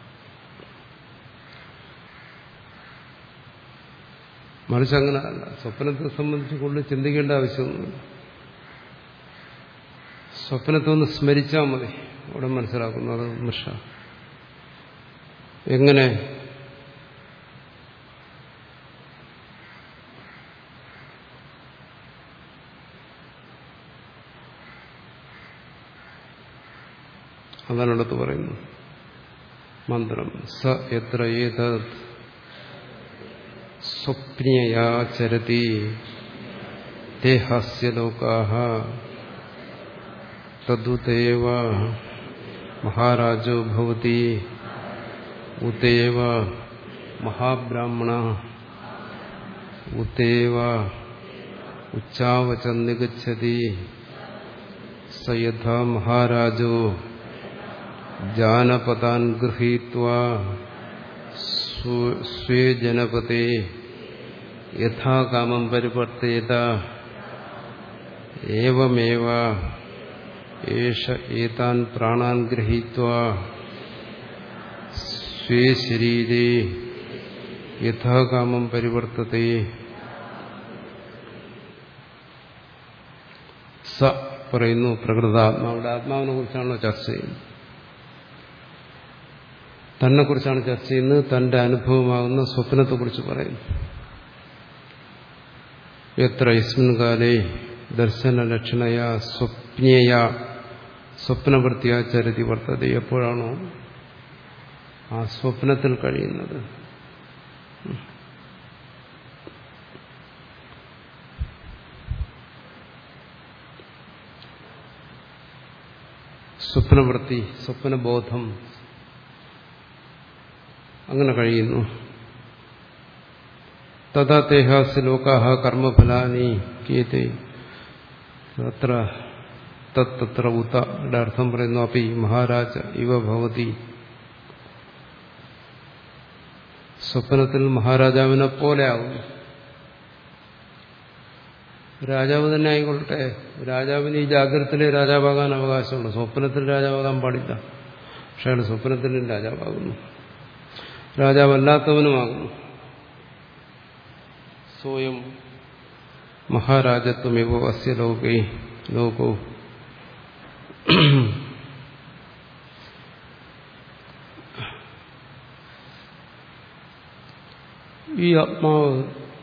മറിച്ച് അങ്ങനെ അല്ല. സ്വപ്നത്തെ സംബന്ധിച്ച് കൂടുതൽ ചിന്തിക്കേണ്ട ആവശ്യമൊന്നുമില്ല. സ്വപ്നത്തെ ഒന്ന് സ്മരിച്ചാൽ മതി, അവിടെ മനസ്സിലാക്കുന്നു അത് മിഷ. എങ്ങനെ? അതാണ് അടുത്ത് പറയുന്നു മന്ത്രം. സ എത്ര ഏതത് സ്വപ്നയാ ചരതി ദേഹസ്യ ലോകാഃ തദ്ദുതേവ മഹാരാജോ ഭവതി ഉതേവ മഹാബ്രാഹ്മണഃ ഉതേവ ഉച്ചാവചം നിഗച്ഛതി സ യഥാ മഹാരാജോ ജാനപദാൻ ഗൃഹീത്വാ സ്വേ ജനപദേ യഥാകാമം പരിവർത്തേത ഏവമേവ ഏഷ ഏതാൻ പ്രാണാൻ ഗൃഹീത്വാ സ്വേ ശരീരേ യഥാകാമം പരിവർത്തതേ. സ പറയുന്നു പ്രകൃതാത്മാവിടെ ആത്മാവിനെ കുറിച്ചാണല്ലോ ചർച്ച ചെയ്യുന്നത്. തന്നെ കുറിച്ചാണ് ചർച്ച ചെയ്യുന്നത്. തന്റെ അനുഭവമാകുന്ന സ്വപ്നത്തെക്കുറിച്ച് പറയുന്നു. എത്ര യസ്മിൻ കാലേ ദർശനലക്ഷണയാ സ്വപ്നയാ സ്വപ്നവൃത്തിയാ ചരിതി വർത്തത. എപ്പോഴാണോ ആ സ്വപ്നത്തിൽ കഴിയുന്നത്, സ്വപ്നവൃത്തി സ്വപ്നബോധം അങ്ങനെ കഴിയുന്നു. തഥാ തേഹാസ് ലോകാഃ കർമ്മഫലാനി കീയത്തെ. അത്ര തത്ര ഉത്തയുടെ അർത്ഥം പറയുന്നു. അപ്പി മഹാരാജ ഇവ ഭവതി. സ്വപ്നത്തിൽ മഹാരാജാവിനെ പോലെ ആകുന്നു. രാജാവ് തന്നെ ആയിക്കൊള്ളട്ടെ. രാജാവിന് ഈ ജാഗ്രതത്തിലെ രാജാവാകാൻ അവകാശമുണ്ട്. സ്വപ്നത്തിൽ രാജാവാകാൻ പാടില്ല. പക്ഷേ അയാൾ സ്വപ്നത്തിലും രാജാവാകുന്നു. രാജാവല്ലാത്തവനുമാകുന്നു. സ്വയം മഹാരാജത്വമേവ അസ്യ ലോകേ ലോകോ. ഈ ആത്മാവ്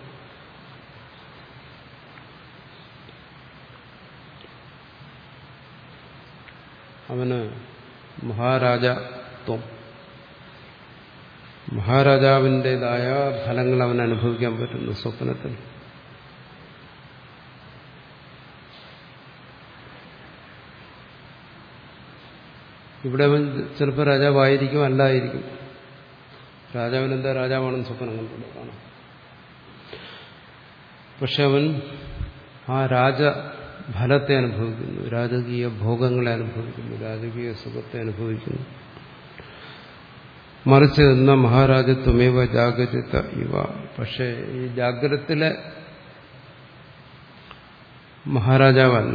അവന് മഹാരാജത്വം, മഹാരാജാവിൻ്റെതായ ഫലങ്ങൾ അവൻ അനുഭവിക്കാൻ പറ്റുന്നു സ്വപ്നത്തിൽ. ഇവിടെ അവൻ ചിലപ്പോൾ രാജാവായിരിക്കും, അല്ലായിരിക്കും. രാജാവിനെന്താ രാജാവാണെന്ന് സ്വപ്നം കണ്ടുകൊണ്ട് കാണാം. പക്ഷെ അവൻ ആ രാജഫലത്തെ അനുഭവിക്കുന്നു, രാജകീയ ഭോഗങ്ങളെ അനുഭവിക്കുന്നു, രാജകീയ സുഖത്തെ അനുഭവിക്കുന്നു. മറിച്ച് എന്ന മഹാരാജത്വമേവ ജാഗ്രത ഇവ. പക്ഷേ ഈ ജാഗ്രതത്തിലെ മഹാരാജാവല്ല.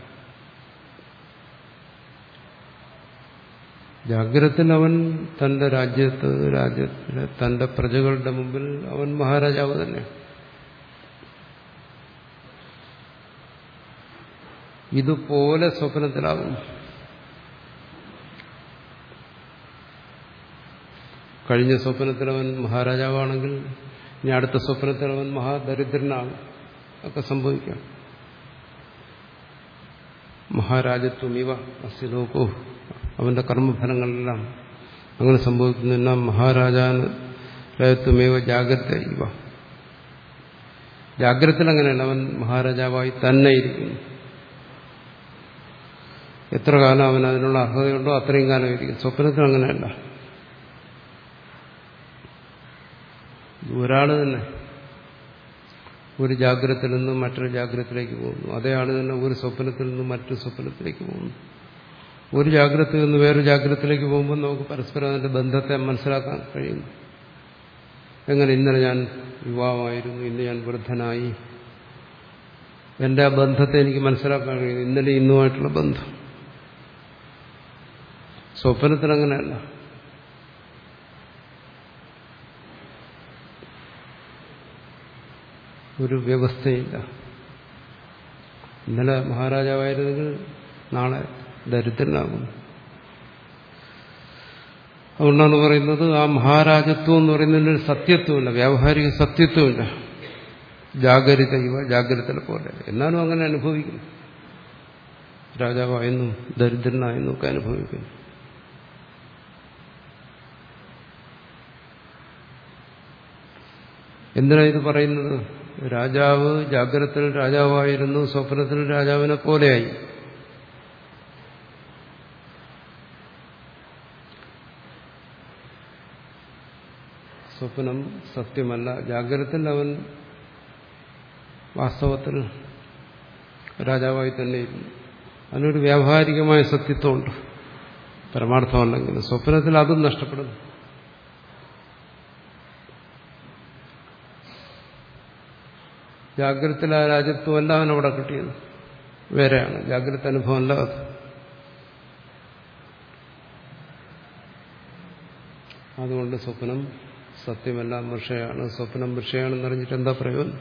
ജാഗ്രതത്തിൽ അവൻ തന്റെ രാജ്യത്ത് രാജ്യത്തിലെ തന്റെ പ്രജകളുടെ മുമ്പിൽ അവൻ മഹാരാജാവ് തന്നെ. ഇതുപോലെ സ്വപ്നത്തിലാകും. കഴിഞ്ഞ സ്വപ്നത്തിൽ അവൻ മഹാരാജാവാണെങ്കിൽ ഇനി അടുത്ത സ്വപ്നത്തിൽ അവൻ മഹാദരിദ്രനാകും. ഒക്കെ സംഭവിക്കാം. മഹാരാജത്വം ഇവ അസ്യ ലോകോ. അവന്റെ കർമ്മഫലങ്ങളെല്ലാം അങ്ങനെ സംഭവിക്കുന്നില്ല. മഹാരാജാത്വമേവ ജാഗ്രത ഇവ. ജാഗ്രതത്തിൽ അങ്ങനെയല്ല, അവൻ മഹാരാജാവായി തന്നെ ഇരിക്കുന്നു. എത്ര കാലം അവൻ അതിനുള്ള അർഹതയുണ്ടോ അത്രയും കാലം ഇരിക്കും. സ്വപ്നത്തിൽ അങ്ങനെയല്ല. ഒരാൾ തന്നെ ഒരു ജാഗ്രതയിൽ നിന്നും മറ്റൊരു ജാഗ്രതത്തിലേക്ക് പോകുന്നു. അതേ ആൾ തന്നെ ഒരു സ്വപ്നത്തിൽ നിന്നും മറ്റൊരു സ്വപ്നത്തിലേക്ക് പോകുന്നു. ഒരു ജാഗ്രതയിൽ നിന്ന് വേറൊരു ജാഗ്രതത്തിലേക്ക് പോകുമ്പോൾ നമുക്ക് പരസ്പരം അതിന്റെ ബന്ധത്തെ മനസ്സിലാക്കാൻ കഴിയുന്നു. എങ്ങനെ ഇന്നലെ ഞാൻ യുവാവായിരുന്നു, ഇന്ന് ഞാൻ വൃദ്ധനായി. എന്റെ ആ ബന്ധത്തെ എനിക്ക് മനസ്സിലാക്കാൻ കഴിയുന്നു, ഇന്നലെ ഇന്നുമായിട്ടുള്ള ബന്ധം. സ്വപ്നത്തിൽ അങ്ങനെയല്ല. ഒരു വ്യവസ്ഥയില്ല. ഇന്നലെ മഹാരാജാവായിരുന്നെങ്കിൽ നാളെ ദരിദ്രനാകും. അതുകൊണ്ടാണ് പറയുന്നത് ആ മഹാരാജത്വം എന്ന് പറയുന്നതിന് സത്യത്വമില്ല, വ്യാവഹാരിക സത്യത്വമില്ല. ജാഗരിത ഇവ ജാഗ്രതയെ പോലെ എന്നാലും അങ്ങനെ അനുഭവിക്കുന്നു. രാജാവായെന്നു ദരിദ്രനായെന്നും ഒക്കെ അനുഭവിക്കുന്നു. എന്തിനാ ഇത് പറയുന്നത്? രാജാവ് ജാഗ്രതയിൽ രാജാവായിരുന്നു, സ്വപ്നത്തിൽ രാജാവിനെ പോലെയായി. സ്വപ്നം സത്യമല്ല. ജാഗ്രതയിൽ അവൻ വാസ്തവത്തിൽ രാജാവായി തന്നെയിരുന്നു. അതിനൊരു വ്യാവഹാരികമായ സത്യത്വമുണ്ട്, പരമാർത്ഥമല്ലെങ്കിൽ. സ്വപ്നത്തിൽ അതും നഷ്ടപ്പെടുന്നു. ജാഗ്രതയിൽ ആ രാജ്യത്വമല്ല അവനവിടെ കിട്ടിയത്, വേറെയാണ്. ജാഗ്രത അനുഭവമല്ല അത്. അതുകൊണ്ട് സ്വപ്നം സത്യമല്ല, മൃഷയാണ്. സ്വപ്നം മൃഷയാണെന്ന് അറിഞ്ഞിട്ട് എന്താ പ്രയോജനം?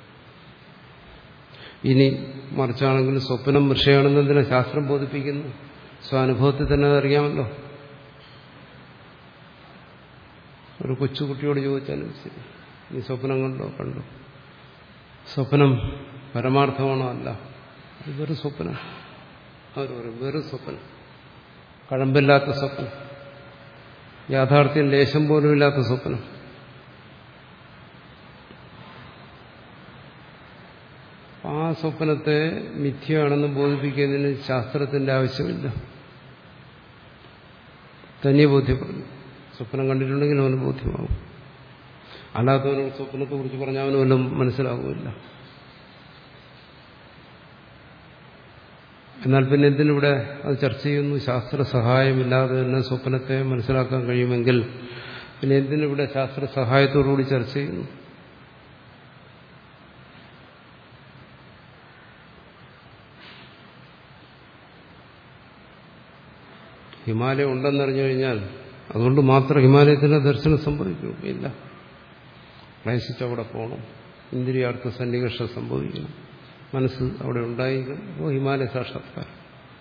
ഇനി മറിച്ചാണെങ്കിൽ സ്വപ്നം മൃഷയാണെന്ന് എന്തിനാ ശാസ്ത്രം ബോധിപ്പിക്കുന്നു? സ്വാനുഭവത്തിൽ തന്നെ അതറിയാമല്ലോ. ഒരു കൊച്ചുകുട്ടിയോട് ചോദിച്ചാലും ശരി, നീ സ്വപ്നം കണ്ടോ? കണ്ടു. സ്വപ്നം പരമാർത്ഥമാണോ? അല്ല, അത് വെറും സ്വപ്നം. അവർ പറയും വെറും സ്വപ്നം, കഴമ്പില്ലാത്ത സ്വപ്നം, യാഥാർത്ഥ്യം ലേശം പോലും ഇല്ലാത്ത സ്വപ്നം. ആ സ്വപ്നത്തെ മിഥ്യയാണെന്ന് ബോധിപ്പിക്കുന്നതിന് ശാസ്ത്രത്തിന്റെ ആവശ്യമില്ല, തന്നെ ബോധ്യപ്പെടുന്നു. സ്വപ്നം കണ്ടിട്ടുണ്ടെങ്കിൽ അവന് ബോധ്യമാകും. അല്ലാത്തവനോട് സ്വപ്നത്തെ കുറിച്ച് പറഞ്ഞാൽ അവന് വല്ലതും മനസ്സിലാകുമില്ല. എന്നാൽ പിന്നെ എന്തിനിവിടെ അത് ചർച്ച ചെയ്യുന്നു? ശാസ്ത്ര സഹായമില്ലാതെ തന്നെ സ്വപ്നത്തെ മനസ്സിലാക്കാൻ കഴിയുമെങ്കിൽ പിന്നെ എന്തിനിവിടെ ശാസ്ത്ര സഹായത്തോടുകൂടി ചർച്ച ചെയ്യുന്നു? ഹിമാലയം ഉണ്ടെന്നറിഞ്ഞു കഴിഞ്ഞാൽ അതുകൊണ്ട് മാത്രം ഹിമാലയത്തിന്റെ ദർശനം സംഭവിക്കും? ഇല്ല. ക്ലേശിച്ച് അവിടെ പോകണം, ഇന്ദ്രിയാർത്ഥ സന്നികർഷം സംഭവിക്കണം, മനസ്സ് അവിടെ ഉണ്ടായിരിക്കും, ഹിമാലയ സാക്ഷാത്കാരം.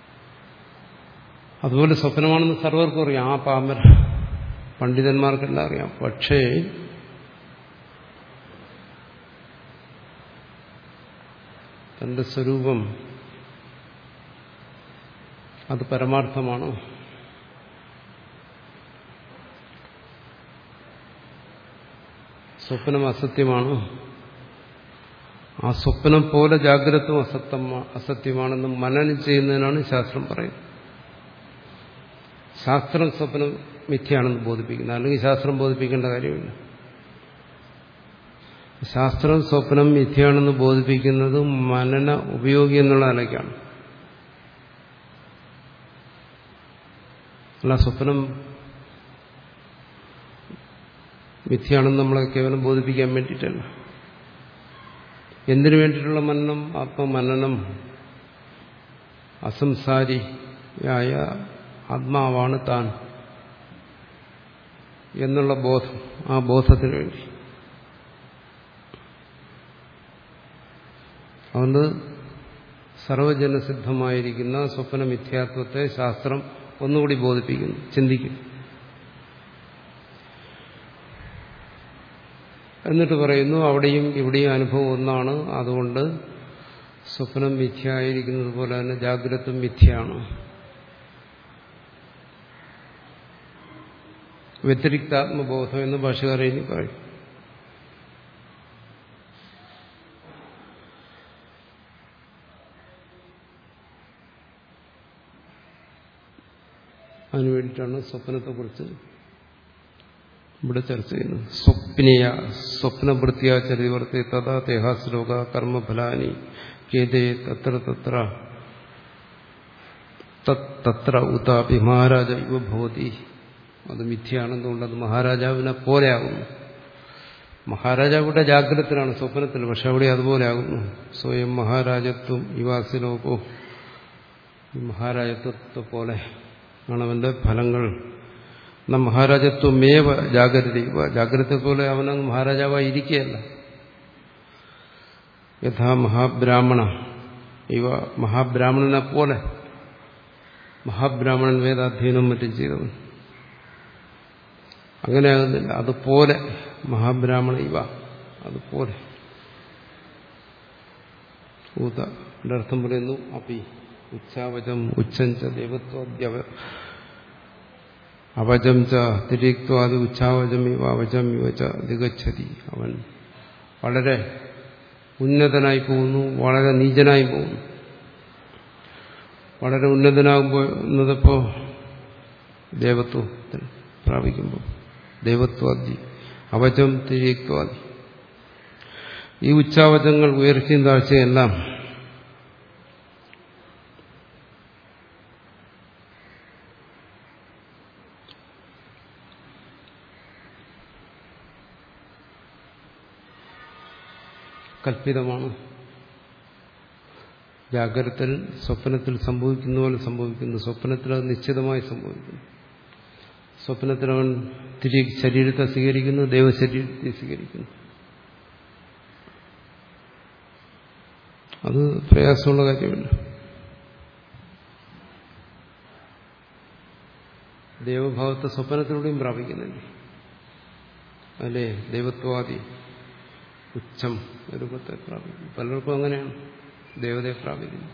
അതുപോലെ സ്വപ്നമാണെന്ന് സർവർക്കും അറിയാം, ആ പാമര പണ്ഡിതന്മാർക്കെല്ലാം അറിയാം. പക്ഷേ തന്റെ സ്വരൂപം അത് പരമാർത്ഥമാണോ? സ്വപ്നം അസത്യമാണോ? ആ സ്വപ്നം പോലെ ജാഗ്രതവും അസത്യം അസത്യമാണെന്ന് മനനം ചെയ്യുന്നതിനാണ് ശാസ്ത്രം പറയുന്നത്. ശാസ്ത്രം സ്വപ്നം മിഥ്യയാണെന്ന് ബോധിപ്പിക്കുന്നത്, അല്ലെങ്കിൽ ശാസ്ത്രം ബോധിപ്പിക്കേണ്ട കാര്യമില്ല. ശാസ്ത്രം സ്വപ്നം മിഥ്യയാണെന്ന് ബോധിപ്പിക്കുന്നത് മനന ഉപയോഗി എന്നുള്ള നിലയ്ക്കാണ്. അല്ല സ്വപ്നം മിഥ്യയാണെന്ന് നമ്മളെ കേവലം ബോധിപ്പിക്കാൻ വേണ്ടിയിട്ടല്ല. എന്തിനു വേണ്ടിയിട്ടുള്ള മനനം? ആത്മമനനം. അസംസാരിയായ ആത്മാവാണ് താൻ എന്നുള്ള ബോധം, ആ ബോധത്തിന് വേണ്ടി. അതുകൊണ്ട് സർവജനസിദ്ധമായിരിക്കുന്ന സ്വപ്ന മിഥ്യാത്വത്തെ ശാസ്ത്രം ഒന്നുകൂടി ബോധിപ്പിക്കുന്നു, ചിന്തിക്കും. എന്നിട്ട് പറയുന്നു അവിടെയും ഇവിടെയും അനുഭവം ഒന്നാണ്, അതുകൊണ്ട് സ്വപ്നം മിഥ്യയായിരിക്കുന്നത് പോലെ തന്നെ ജാഗ്രത മിഥ്യയാണ്. വ്യതിരിക്താത്മബോധം എന്ന് ഭാഷകാരൻ ഇനി പറയും. അതിനുവേണ്ടിയിട്ടാണ് സ്വപ്നത്തെക്കുറിച്ച് ഇവിടെ ചർച്ച ചെയ്യുന്നത്. സ്വപ്നിയ സ്വപ്നവൃത്തിയ ചരിവർത്തി തഥാ തേഹാശ്ലോക കർമ്മഫലാനി കേതേ തത്ര തത്ര തത്ര ഉതാപി മഹാരാജ ഇവ ഭവതി. അത് മിഥ്യയാണെന്നുകൊണ്ട് അത് മഹാരാജാവിനെ പോലെയാകുന്നു. മഹാരാജാവിടെ ജാഗ്രതത്തിലാണ്, സ്വപ്നത്തിൽ, പക്ഷെ അവിടെ അതുപോലെ ആകുന്നു. സ്വയം മഹാരാജത്വം ഇവാസിലോകോ, മഹാരാജത്വത്തെ പോലെ ആണ് അവന്റെ ഫലങ്ങൾ. മഹാരാജത്വമേവ ജാഗ്രത. ജാഗ്രത പോലെ അവനങ്ങ് മഹാരാജാവായി ഇരിക്കുകയല്ല. യഥാ മഹാബ്രാഹ്മണ ഇവ, മഹാബ്രാഹ്മണനെ പോലെ. മഹാബ്രാഹ്മണൻ വേദാധ്യയനവും മറ്റും ചെയ്തവൻ അങ്ങനെയാകുന്നില്ല. അതുപോലെ മഹാബ്രാഹ്മണ ഇവ, അതുപോലെ. ഊത അർത്ഥം പറയുന്നു അപി ഉച്ചാവചം ഉച്ചഞ്ച ദേവത്വദ്യവ അവചം ച തിരിക്വാദി ഉച്ചാവചം ഇവ അവചം ഇവ ച ദിഗച്ഛതി. അവൻ വളരെ ഉന്നതനായി പോകുന്നു, വളരെ നീചനായി പോകുന്നു. വളരെ ഉന്നതനാകുമ്പോഴപ്പോ ദേവത്വത്തിൽ പ്രാപിക്കുമ്പോൾ ദേവത്വാദി അവചം തിരിക്വാദി. ഈ ഉച്ചാവചങ്ങൾ ഉയർച്ചയും താഴ്ചയെല്ലാം കൽപ്പിതമാണ്. ജാഗ്രതത്തിൽ സ്വപ്നത്തിൽ സംഭവിക്കുന്ന പോലെ സംഭവിക്കുന്നു. സ്വപ്നത്തിൽ അത് നിശ്ചിതമായി സംഭവിക്കുന്നു. സ്വപ്നത്തിൽ അവൻ തിരി ശരീരത്തെ സ്വീകരിക്കുന്നു, ദേവശരീരത്തെ സ്വീകരിക്കുന്നു. അത് പ്രയാസമുള്ള കാര്യമല്ല. ദേവഭാവത്തെ സ്വപ്നത്തിലൂടെയും പ്രാപിക്കുന്നില്ലേ? അല്ലേ? ദൈവത്വാദി ഉച്ചം രൂപത്തെ പ്രാപിക്കുന്നു. പലർക്കും അങ്ങനെയാണ് ദേവതയെ പ്രാപിക്കുന്നത്.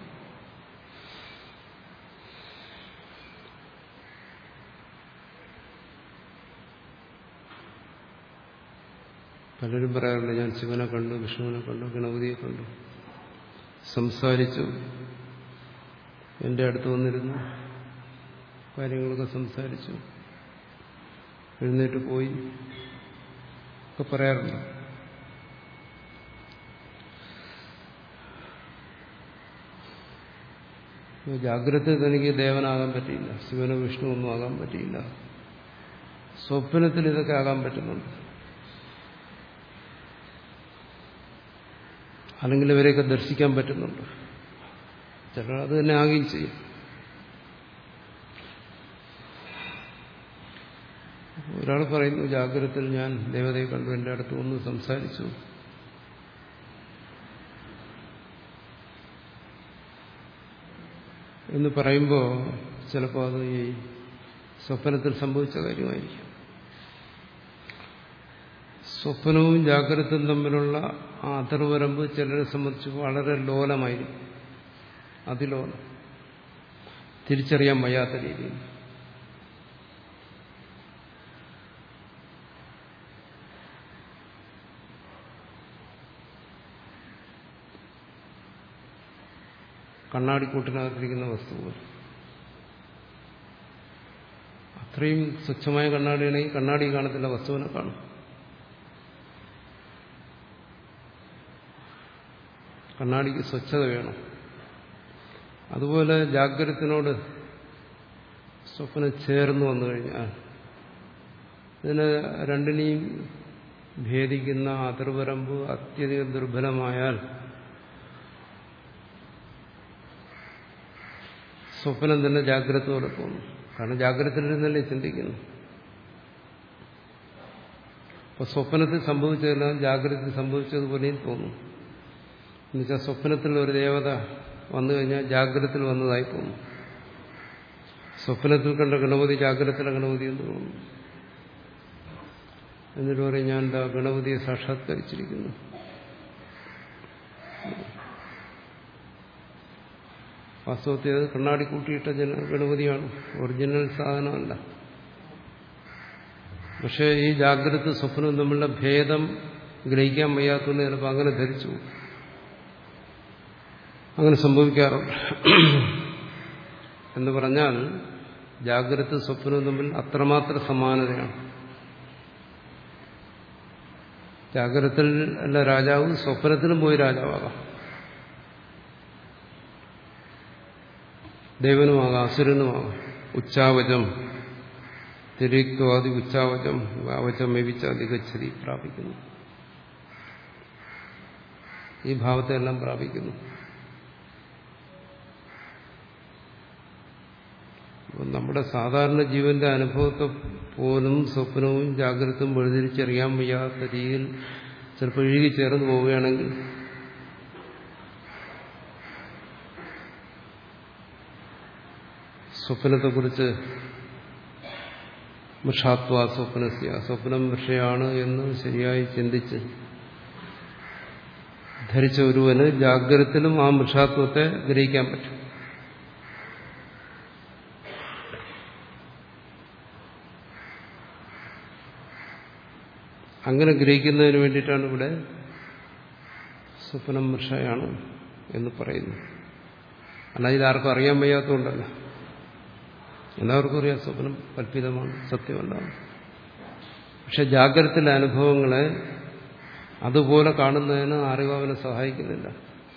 പലരും പറയാറുണ്ട്, ഞാൻ ശിവനെ കണ്ടു, വിഷ്ണുവിനെ കണ്ടു, ഗണപതിയെ കണ്ടു, സംസാരിച്ചു, എന്റെ അടുത്ത് വന്നിരുന്നു, കാര്യങ്ങളൊക്കെ സംസാരിച്ചു, എഴുന്നേറ്റ് പോയി ഒക്കെ പറയാറുണ്ട്. ജാഗ്രത തനിക്ക് ദേവനാകാൻ പറ്റിയില്ല, ശിവനോ വിഷ്ണു ഒന്നും ആകാൻ പറ്റിയില്ല. സ്വപ്നത്തിൽ ഇതൊക്കെ ആകാൻ പറ്റുന്നുണ്ട്. അല്ലെങ്കിൽ ഇവരെയൊക്കെ ദർശിക്കാൻ പറ്റുന്നുണ്ട്. ചിലർ അത് തന്നെ ആകുകയും ചെയ്യും. ഒരാൾ പറയുന്നു, ജാഗ്രതത്തിൽ ഞാൻ ദേവതയെ കണ്ടു, എൻ്റെ അടുത്ത് ഒന്ന് സംസാരിച്ചു. എന്ന് പറയുമ്പോൾ ചിലപ്പോൾ അത് ഈ സ്വപ്നത്തിൽ സംഭവിച്ച കാര്യമായിരിക്കും. സ്വപ്നവും ജാഗ്രതയും തമ്മിലുള്ള ആ അതിർവരമ്പ് ചിലരെ സംബന്ധിച്ച് വളരെ ലോലമായിരിക്കും. അതിലോലം, തിരിച്ചറിയാൻ വയ്യാത്ത രീതിയിൽ. കണ്ണാടിക്കൂട്ടിനകത്തിരിക്കുന്ന വസ്തുക്കൾ അത്രയും സ്വച്ഛമായ കണ്ണാടിയാണെങ്കിൽ കണ്ണാടി കാണത്തില്ല, വസ്തുവിനെ കാണും. കണ്ണാടിക്ക് സ്വച്ഛത വേണം. അതുപോലെ ജാഗ്രതത്തിനോട് സ്വപ്നം ചേർന്ന് വന്നു കഴിഞ്ഞാൽ ഇതിനെ രണ്ടിനെയും ഭേദിക്കുന്ന അതിർവരമ്പ് അത്യധികം ദുർബലമായാൽ സ്വപ്നം തന്നെ ജാഗ്രതയോടെ തോന്നും. കാരണം ജാഗ്രതയിൽ നിന്നല്ലേ ചിന്തിക്കുന്നു. അപ്പൊ സ്വപ്നത്തിൽ സംഭവിച്ചതെല്ലാം ജാഗ്രതയിൽ സംഭവിച്ചതുപോലെയും തോന്നും. എന്നുവെച്ചാൽ സ്വപ്നത്തിൽ ഒരു ദേവത വന്നു കഴിഞ്ഞാൽ ജാഗ്രതത്തിൽ വന്നതായി തോന്നും. സ്വപ്നത്തിൽ കണ്ട ഗണപതി ജാഗ്രതത്തിലെ ഗണപതി എന്ന് തോന്നും. എന്നിട്ട് പറയും, ഞാൻ എന്താ ഗണപതിയെ സാക്ഷാത്കരിച്ചിരിക്കുന്നു. വാസ്തവത്തിൽ അത് കണ്ണാടി കൂട്ടിയിട്ട ജന ഗണപതിയാണ്, ഒറിജിനൽ സാധനമല്ല. പക്ഷേ ഈ ജാഗ്രത സ്വപ്നവും തമ്മിലുള്ള ഭേദം ഗ്രഹിക്കാൻ വയ്യാത്തതുകൊണ്ട് ചിലപ്പോൾ അങ്ങനെ ധരിച്ചു. അങ്ങനെ സംഭവിക്കാറുണ്ട്. എന്ന് പറഞ്ഞാൽ ജാഗ്രത സ്വപ്നവും തമ്മിൽ അത്രമാത്രം സമാനതയാണ്. ജാഗ്രതത്തിൽ അല്ല രാജാവ്, സ്വപ്നത്തിലും പോയി രാജാവാകാം. ദേവനുമാകാം, അസുരനുമാകാം. ഉച്ചാവചം തിരിക്വാദി ഉച്ചാവചം വാവചം മെവിച്ച അധികച്ഛതി പ്രാപിക്കുന്നു. ഈ ഭാവത്തെല്ലാം പ്രാപിക്കുന്നു. അപ്പം നമ്മുടെ സാധാരണ ജീവന്റെ അനുഭവത്തെ പോലും സ്വപ്നവും ജാഗ്രതയും വേർതിരിച്ചറിയാൻ വയ്യാത്ത രീതിയിൽ ചിലപ്പോൾ ഇഴുകി ചേർന്ന് പോവുകയാണെങ്കിൽ സ്വപ്നത്തെക്കുറിച്ച് മൃഷാത്വ സ്വപ്നസ്യ സ്വപ്നം മൃഷയാണ് എന്ന് ശരിയായി ചിന്തിച്ച് ധരിച്ച ഒരുവന് ജാഗ്രതത്തിലും ആ മൃഷാത്വത്തെ ഗ്രഹിക്കാൻ പറ്റും. അങ്ങനെ ഗ്രഹിക്കുന്നതിന് വേണ്ടിയിട്ടാണ് ഇവിടെ സ്വപ്നം മൃഷയാണ് എന്ന് പറയുന്നത്. അല്ല, ഇതാർക്കും അറിയാൻ വയ്യാത്തതുകൊണ്ടല്ല. എല്ലാവർക്കും അറിയാം സ്വപ്നം കല്പിതമാണ്, സത്യമല്ല. പക്ഷെ ജാഗ്രതത്തിലെ അനുഭവങ്ങളെ അതുപോലെ കാണുന്നതിന് അറിവ് അവനെ സഹായിക്കുന്നില്ല.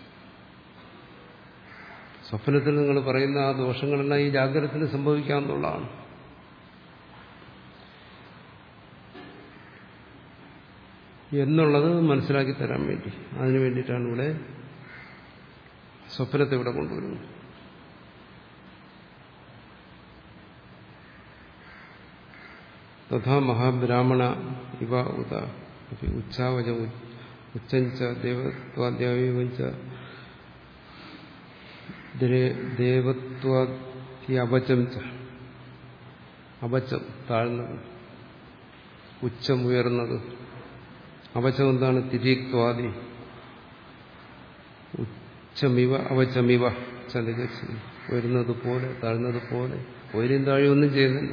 സ്വപ്നത്തിൽ നിങ്ങൾ പറയുന്ന ആ ദോഷങ്ങളെല്ലാം ഈ ജാഗ്രതത്തിന് സംഭവിക്കാമെന്നുള്ളതാണ്. എന്നുള്ളത് മനസ്സിലാക്കി തരാൻ വേണ്ടി, അതിനു വേണ്ടിയിട്ടാണ് ഇവിടെ സ്വപ്നത്തെ ഇവിടെ കൊണ്ടുവരുന്നത്. തഥാ മഹാബ്രാഹ്മണ ഇവ ഉദ ഉച്ചാവച ഉച്ചഞ്ച ദേവത്വാദ്യാവിവഞ്ച ദേവത്വാദ്യപചം ച അപചം താഴ്ന്നത്, ഉച്ചം ഉയർന്നത്. അപചം എന്താണ്? തിരിക്വാദി. ഉച്ചമിവ അവചമിവ ചലികച്ച് ഉയരുന്നത് പോലെ താഴ്ന്നത് പോലെ. ഉയരും താഴെ ഒന്നും ചെയ്യുന്നില്ല.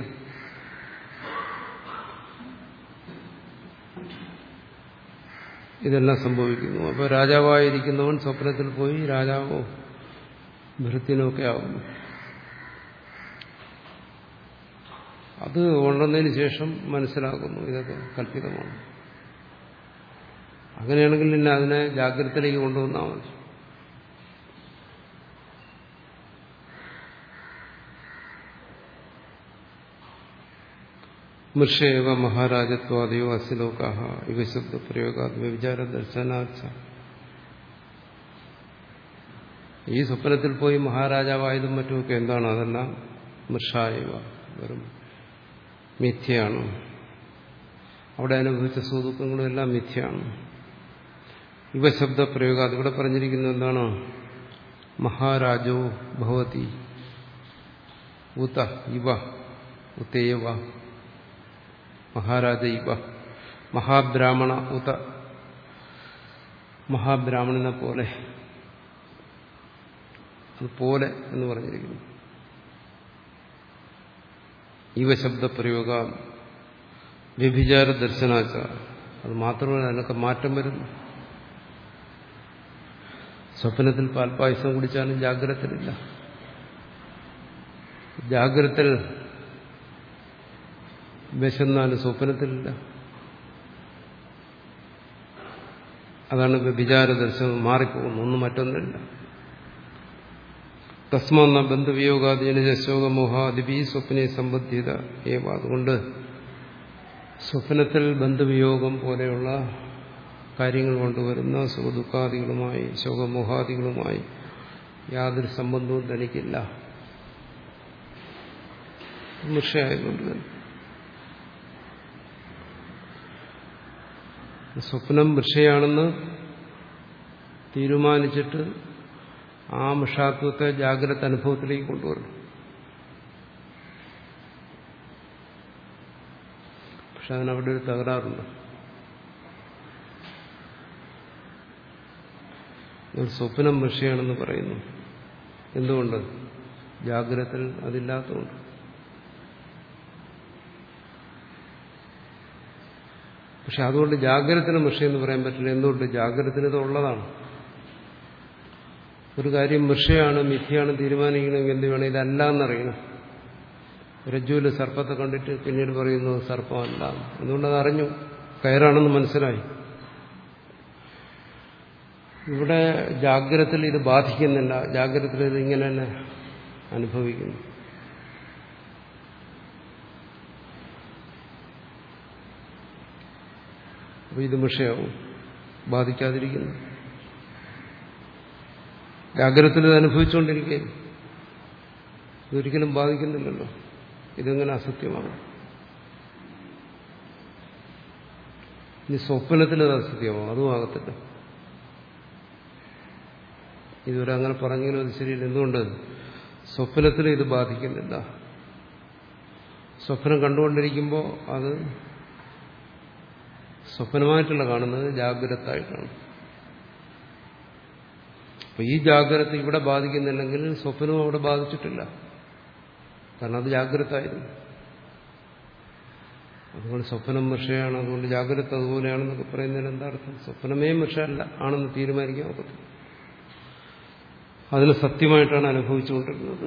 ഇതെല്ലാം സംഭവിക്കുന്നു. അപ്പോൾ രാജാവായിരിക്കുന്നവൻ സ്വപ്നത്തിൽ പോയി രാജാവോ ഭൃത്യനൊക്കെ ആവുന്നു. അത് ഉണർന്നതിന് ശേഷം മനസ്സിലാക്കുന്നു ഇതൊക്കെ കല്പിതമാണ്. അങ്ങനെയാണെങ്കിൽ പിന്നെ അതിനെ ജാഗ്രതയിലേക്ക് കൊണ്ടുവന്നാൽ മതി. മൃഷേവ മഹാരാജത്വാദിയോ അസ്ലോകാഹ ഇവ ശബ്ദപ്രയോഗാത് വ്യഭിചാര ദർശനാച്ച. ഈ സ്വപ്നത്തിൽ പോയി മഹാരാജാവായതും മറ്റുമൊക്കെ എന്താണ്? അതെല്ലാം മൃഷായവ, വെറും മിഥ്യയാണ്. അവിടെ അനുഭവിച്ച സുഖദുഃഖങ്ങളും എല്ലാം മിഥ്യയാണ്. ഇവ ശബ്ദപ്രയോഗം അതിവിടെ പറഞ്ഞിരിക്കുന്നത് എന്താണ്? മഹാരാജോ ഭവതി ഉത ഇവ ഉത്തേവ മഹാരാജ ഇവ മഹാബ്രാഹ്മണ ഉത മഹാബ്രാഹ്മണനെ പോലെ, അതുപോലെ എന്ന് പറഞ്ഞിരിക്കുന്നു. ഇവ ശബ്ദപ്രയോഗ വ്യഭിചാര ദർശനാച്ച. അത് മാത്രമല്ല, അതിനൊക്കെ മാറ്റം വരുന്നു. സ്വപ്നത്തിൽ പാൽപ്പായസം കുടിച്ചാലും ജാഗ്രതയിലില്ല. ജാഗ്രതയിൽ വിശന്നാലും സ്വപ്നത്തിലില്ല. അതാണ് വ്യഭിചാര ദർശനം. മാറിപ്പോകുന്നു, ഒന്നും മറ്റൊന്നില്ല. തസ്മാന്ന ബന്ധുവിയോഗാദീന ശോകമോഹാദിപി സ്വപ്നെ സംബന്ധിത ഏവ. അതുകൊണ്ട് സ്വപ്നത്തിൽ ബന്ധുവിയോഗം പോലെയുള്ള കാര്യങ്ങൾ കൊണ്ടുവരുന്ന സുഖദുഃഖാദികളുമായി ശോകമോഹാദികളുമായി യാതൊരു സംബന്ധവും തനിക്കില്ല. മൃഷയായതുകൊണ്ട് തന്നെ സ്വപ്നം മൃഷയാണെന്ന് തീരുമാനിച്ചിട്ട് ആ മൃഷാത്വത്തെ ജാഗ്രത അനുഭവത്തിലേക്ക് കൊണ്ടുവരണം. പക്ഷെ അതിനവിടെ ഒരു തകരാറുണ്ട്. സ്വപ്നം മൃഷയാണെന്ന് പറയുന്നു. എന്തുകൊണ്ട്? ജാഗ്രതയിൽ അതില്ലാത്തതുകൊണ്ട്. പക്ഷെ അതുകൊണ്ട് ജാഗ്രതത്തിന് മൃഷയെന്ന് പറയാൻ പറ്റില്ല. എന്തുകൊണ്ട്? ജാഗ്രതത്തിന് ഇത് ഉള്ളതാണ്. ഒരു കാര്യം മൃഷയാണ് മിഥ്യയാണ് തീരുമാനിക്കണമെങ്കിൽ എന്ത് വേണം? ഇതല്ല എന്നറിയണം. രജ്ജുവിൽ സർപ്പത്തെ കണ്ടിട്ട് പിന്നീട് പറയുന്നു സർപ്പമല്ല. എന്തുകൊണ്ടത് അറിഞ്ഞു, കയറാണെന്ന് മനസ്സിലായി. ഇവിടെ ജാഗ്രതയിൽ ഇത് ബാധിക്കുന്നില്ല. ജാഗ്രതയിൽ ഇത് ഇങ്ങനെ തന്നെ അനുഭവിക്കുന്നു. അപ്പൊ ഇത് വിഷയവും ബാധിക്കാതിരിക്കുന്നു. ജാഗ്രതയിൽ ഇത് അനുഭവിച്ചുകൊണ്ടിരിക്കുകയും ഇതൊരിക്കലും ബാധിക്കുന്നില്ലല്ലോ. ഇതെങ്ങനെ അസത്യമാണ്? ഇനി സ്വപ്നത്തിൽ അത് അസത്യമാവും, അതും ആകത്തില്ല. ഇതുവരെ അങ്ങനെ പറഞ്ഞെങ്കിലും അത് ശരിയില്ല. എന്തുകൊണ്ട്? സ്വപ്നത്തിൽ ഇത് ബാധിക്കുന്നില്ല. സ്വപ്നം കണ്ടുകൊണ്ടിരിക്കുമ്പോൾ അത് സ്വപ്നമായിട്ടുള്ള കാണുന്നത് ജാഗ്രതായിട്ടാണ്. അപ്പൊ ഈ ജാഗ്രത ഇവിടെ ബാധിക്കുന്നില്ലെങ്കിൽ സ്വപ്നവും അവിടെ ബാധിച്ചിട്ടില്ല. കാരണം അത് ജാഗ്രതായിരുന്നു. അതുകൊണ്ട് സ്വപ്നം മിഷയാണ്, അതുകൊണ്ട് ജാഗ്രത അതുപോലെയാണെന്നൊക്കെ പറയുന്നതിന് എന്താ അർത്ഥം? സ്വപ്നമേ മിഷയല്ല ആണെന്ന് തീരുമാനിക്കാൻ ഒക്കത്തില്ല. അതിന് സത്യമായിട്ടാണ് അനുഭവിച്ചുകൊണ്ടിരുന്നത്.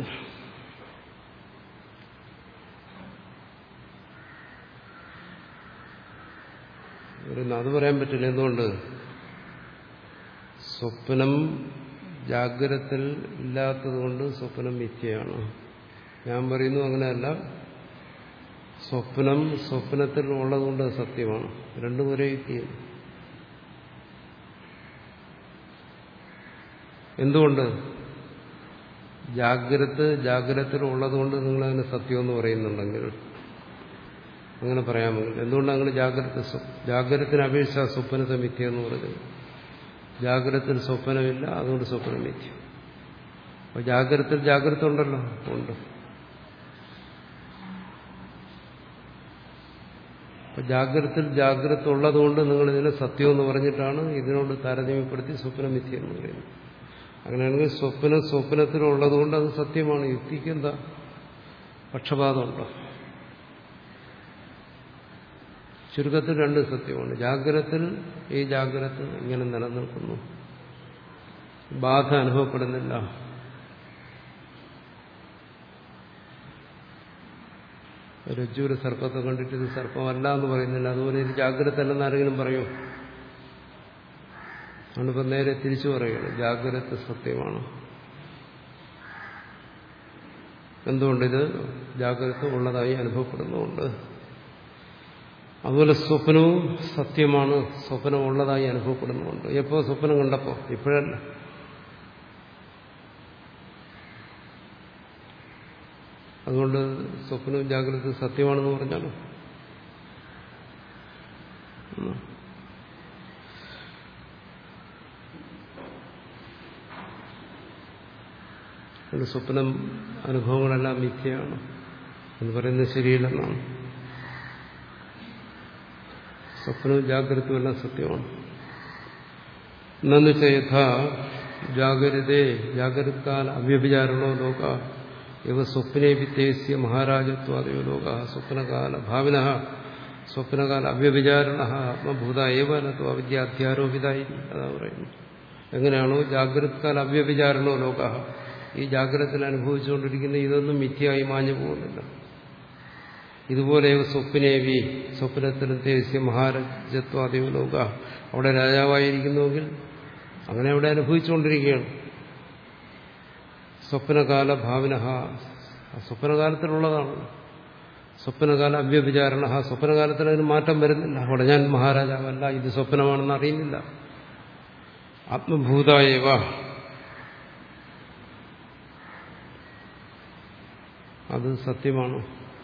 അത് പറയാൻ പറ്റില്ല. എന്തുകൊണ്ട്? സ്വപ്നം ജാഗ്രതത്തിൽ ഇല്ലാത്തതുകൊണ്ട് സ്വപ്നം മിഥ്യയാണ്. ഞാൻ പറയുന്നു അങ്ങനെയല്ല. സ്വപ്നം സ്വപ്നത്തിൽ ഉള്ളതുകൊണ്ട് സത്യമാണ്. രണ്ടും ഒരേ യുക്തിയാണ്. എന്തുകൊണ്ട്? ജാഗ്രത ജാഗ്രതത്തിൽ ഉള്ളതുകൊണ്ട് നിങ്ങളതിന് സത്യമെന്ന് പറയുന്നുണ്ടെങ്കിൽ അങ്ങനെ പറയാമെങ്കിൽ എന്തുകൊണ്ട് അങ്ങനെ ജാഗ്രത ജാഗ്രതത്തിന് അപേക്ഷിച്ച സ്വപ്നത്തെ മിഥ്യ എന്ന് പറഞ്ഞത്? ജാഗ്രതത്തിൽ സ്വപ്നമില്ല, അതുകൊണ്ട് സ്വപ്നം മിഥ്യ. അപ്പൊ ജാഗ്രതത്തിൽ ജാഗ്രത ഉണ്ടല്ലോ, ഉണ്ട്. അപ്പൊ ജാഗ്രതത്തിൽ ജാഗ്രത ഉള്ളതുകൊണ്ട് നിങ്ങൾ ഇതിനെ സത്യം എന്ന് പറഞ്ഞിട്ടാണ് ഇതിനോട് താരതമ്യപ്പെടുത്തി സ്വപ്നം മിഥ്യ എന്ന് പറയുന്നത്. അങ്ങനെയാണെങ്കിൽ സ്വപ്നം സ്വപ്നത്തിലുള്ളതുകൊണ്ട് അത് സത്യമാണ്. യുക്തിക്ക് എന്താ പക്ഷപാതമുണ്ടോ? ചുരുക്കത്തിൽ രണ്ട് സത്യമാണ്. ജാഗ്രതത്തിൽ ഈ ജാഗ്രത ഇങ്ങനെ നിലനിൽക്കുന്നു, ബാധ അനുഭവപ്പെടുന്നില്ല. രജ്ജുവിൽ സർപ്പത്തെ കണ്ടിട്ട് ഇത് സർപ്പമല്ല എന്ന് പറയുന്നില്ല. അതുപോലെ ഇത് ജാഗ്രത അല്ലെന്ന് ആരെങ്കിലും പറയൂ? അതുകൊണ്ടിപ്പോൾ നേരെ തിരിച്ചു പറയുകയാണ്, ജാഗ്രത സത്യമാണ്. എന്തുകൊണ്ടിത് ജാഗ്രത ഉള്ളതായി അനുഭവപ്പെടുന്നുണ്ട്. അതുപോലെ സ്വപ്നവും സത്യമാണ്, സ്വപ്നം ഉള്ളതായി അനുഭവപ്പെടുന്നുണ്ട്. എപ്പോ? സ്വപ്നം കണ്ടപ്പോ, ഇപ്പോഴല്ല. അതുകൊണ്ട് സ്വപ്നവും ജാഗ്രത സത്യമാണെന്ന് പറഞ്ഞാലോ? സ്വപ്നം അനുഭവങ്ങളെല്ലാം മിഥ്യയാണ് എന്ന് പറയുന്നത് ശരിയല്ലെന്നാണ്. സ്വപ്നവും ജാഗ്രതയും എല്ലാം സത്യമാണ്. എന്നു വെച്ചാൽ യഥാ ജാഗ്രതേ ജാഗ്രതകാല അവ്യഭിചാരണോ ലോക ഇവ സ്വപ്നേ വിത്തേസ്യ മഹാരാജത്വാദയോ ലോക സ്വപ്നകാല ഭാവിന സ്വപ്നകാല അവ്യഭിചാരണ ആത്മഭൂത ഏവനത്വ അവിദ്യാധ്യാരോപിതായി. അതാ പറയുന്നു. എങ്ങനെയാണോ ജാഗ്രതകാല അവ്യഭിചാരണോ ലോക, ഈ ജാഗ്രതത്തിൽ അനുഭവിച്ചുകൊണ്ടിരിക്കുന്ന ഇതൊന്നും മിഥ്യയായി മാഞ്ഞു പോകുന്നില്ല. ഇതുപോലെ സ്വപ്നേവി സ്വപ്നത്തിലും തേസ്യ മഹാരാജത്വാദയോ ലോക, അവിടെ രാജാവായിരിക്കുന്നുവെങ്കിൽ അങ്ങനെ അവിടെ അനുഭവിച്ചുകൊണ്ടിരിക്കുകയാണ്. സ്വപ്നകാല ഭാവിന സ്വപ്നകാലത്തിലുള്ളതാണ്. സ്വപ്നകാല അവ്യഭിചാരണ സ്വപ്നകാലത്തിൽ അതിന് മാറ്റം വരുന്നില്ല. അവിടെ ഞാൻ മഹാരാജാവല്ല, ഇത് സ്വപ്നമാണെന്ന് അറിയുന്നില്ല. ആത്മഭൂതായവ, അത് സത്യമാണ്.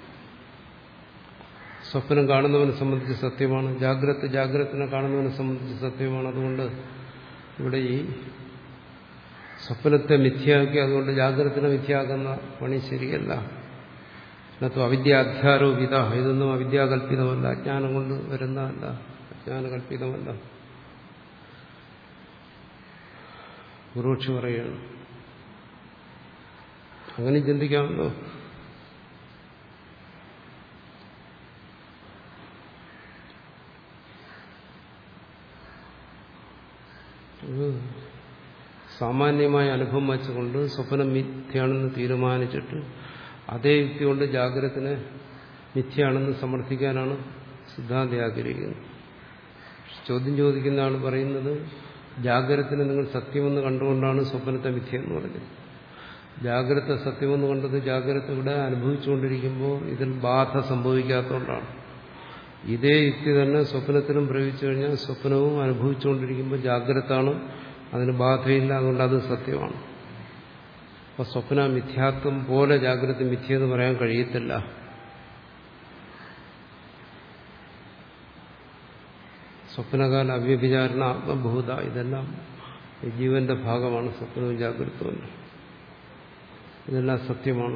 സ്വപ്നം കാണുന്നവനെ സംബന്ധിച്ച് സത്യമാണ്, ജാഗ്രത ജാഗ്രതനെ കാണുന്നവനെ സംബന്ധിച്ച് സത്യമാണ്. അതുകൊണ്ട് ഇവിടെ ഈ സ്വപ്നത്തെ മിഥ്യയാക്കി അതുകൊണ്ട് ജാഗ്രതനെ മിഥ്യയാക്കുന്ന പണി ശരിയല്ല. എന്നത്തോ അവിദ്യാധ്യാരോപിത, ഇതൊന്നും അവിദ്യാകല്പിതമല്ല, അജ്ഞാനം കൊണ്ട് വരുന്നതല്ല, അജ്ഞാനകല്പിതമല്ല. ഗുരുക്ഷി പറയുകയാണ്. അങ്ങനെ ചിന്തിക്കാമല്ലോ. സാമാന്യമായ അനുഭവം വച്ചുകൊണ്ട് സ്വപ്നം മിഥ്യയാണെന്ന് തീരുമാനിച്ചിട്ട് അതേ യുക്തി കൊണ്ട് ജാഗ്രതനെ മിഥ്യയാണെന്ന് സമർത്ഥിക്കാനാണ് സിദ്ധാന്തി ആഗ്രഹിക്കുന്നത്. ചോദ്യം ചോദിക്കുന്ന ആൾ പറയുന്നത് ജാഗ്രതനെ നിങ്ങൾ സത്യമെന്ന് കണ്ടുകൊണ്ടാണ് സ്വപ്നത്തെ മിഥ്യ എന്ന് പറഞ്ഞത്. ജാഗ്രത സത്യമെന്ന് കണ്ടത് ജാഗ്രത ഇവിടെ അനുഭവിച്ചുകൊണ്ടിരിക്കുമ്പോൾ ഇതിൽ ബാധ സംഭവിക്കാത്തതുകൊണ്ടാണ്. ഇതേ യുക്തി തന്നെ സ്വപ്നത്തിലും പ്രയോഗിച്ചു കഴിഞ്ഞാൽ സ്വപ്നവും അനുഭവിച്ചുകൊണ്ടിരിക്കുമ്പോൾ ജാഗ്രതാണ്, അതിന് ബാധയില്ല, അതുകൊണ്ട് അത് സത്യമാണ്. അപ്പൊ സ്വപ്ന മിഥ്യാത്വം പോലെ ജാഗ്രത മിഥ്യെന്ന് പറയാൻ കഴിയത്തില്ല. സ്വപ്നകാല അവ്യഭിചാരണ ആത്മഭൂത ഇതെല്ലാം ജീവന്റെ ഭാഗമാണ്. സ്വപ്നവും ജാഗ്രതവും ഇതെല്ലാം സത്യമാണ്.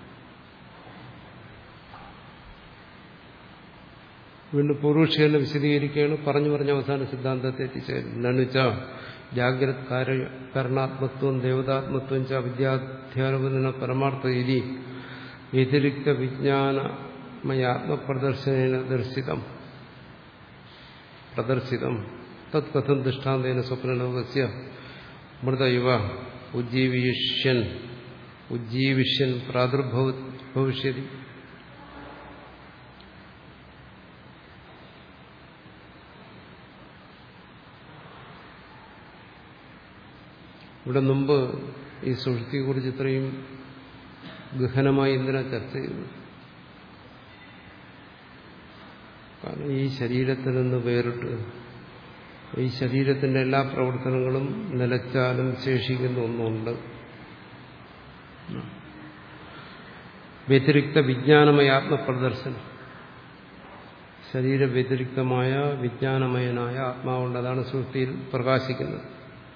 വീണ്ടും പൂർവക്ഷേനെ വിശദീകരിക്കുകയാണ്. പറഞ്ഞു പറഞ്ഞ അവസാന സിദ്ധാന്തത്തെ എത്തിച്ചേരുന്നു. എന്നു വെച്ചാൽ ജാഗ്രത് കരണാത്മത്വം ദേവതാത്മത്വം ച വിദ്യാധ്യാരോപന പരമാർത്ഥ രീതി വ്യതിരിക്ത വിജ്ഞാനമയാത്മപ്രദർശനേന ദർശിതം പ്രദർശിതം തത് കഥം ദൃഷ്ടാന്തേന സ്വപ്നലോകസ്യ മൃത ഇവ ഉജ്ജീവിഷ്യൻ ഉജ്ജീവിഷ്യൻ പ്രാദുർഭവിഷ്യതി. ഇവിടെ മുമ്പ് ഈ സുഷുപ്തിയെക്കുറിച്ച് ഇത്രയും ഗഹനമായി എന്തിനാ ചർച്ച ചെയ്തത്? കാരണം ഈ ശരീരത്തിൽ നിന്ന് വേറിട്ട് ഈ ശരീരത്തിന്റെ എല്ലാ പ്രവർത്തനങ്ങളും നിലച്ചാലും ശേഷിക്കുന്ന ഒന്നുണ്ട്. വ്യതിരിക്ത വിജ്ഞാനമയ ആത്മപ്രദർശനം. ശരീര വ്യതിരിക്തമായ വിജ്ഞാനമയനായ ആത്മാവുണ്ട്. അതാണ് സുഷുപ്തിയിൽ പ്രകാശിക്കുന്നത്.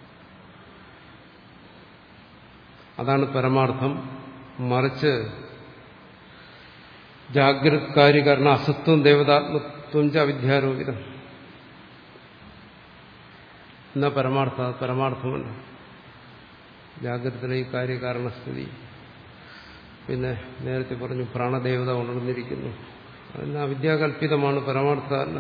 അതാണ് പരമാർത്ഥം. മറിച്ച് ജാഗ്രത് കാര്യകരണ അസത്വം ദേവതാത്മത്വം ച അവിദ്യാരോപിതം എന്നാ പരമാർത്ഥ പരമാർത്ഥമല്ല. ജാഗ്രതയിലെ ഈ കാര്യകാരണസ്ഥിതി, പിന്നെ നേരത്തെ പറഞ്ഞു പ്രാണദേവത ഉണർന്നിരിക്കുന്നു, അതെല്ലാം അവിദ്യാകല്പിതമാണ്, പരമാർത്ഥമല്ല.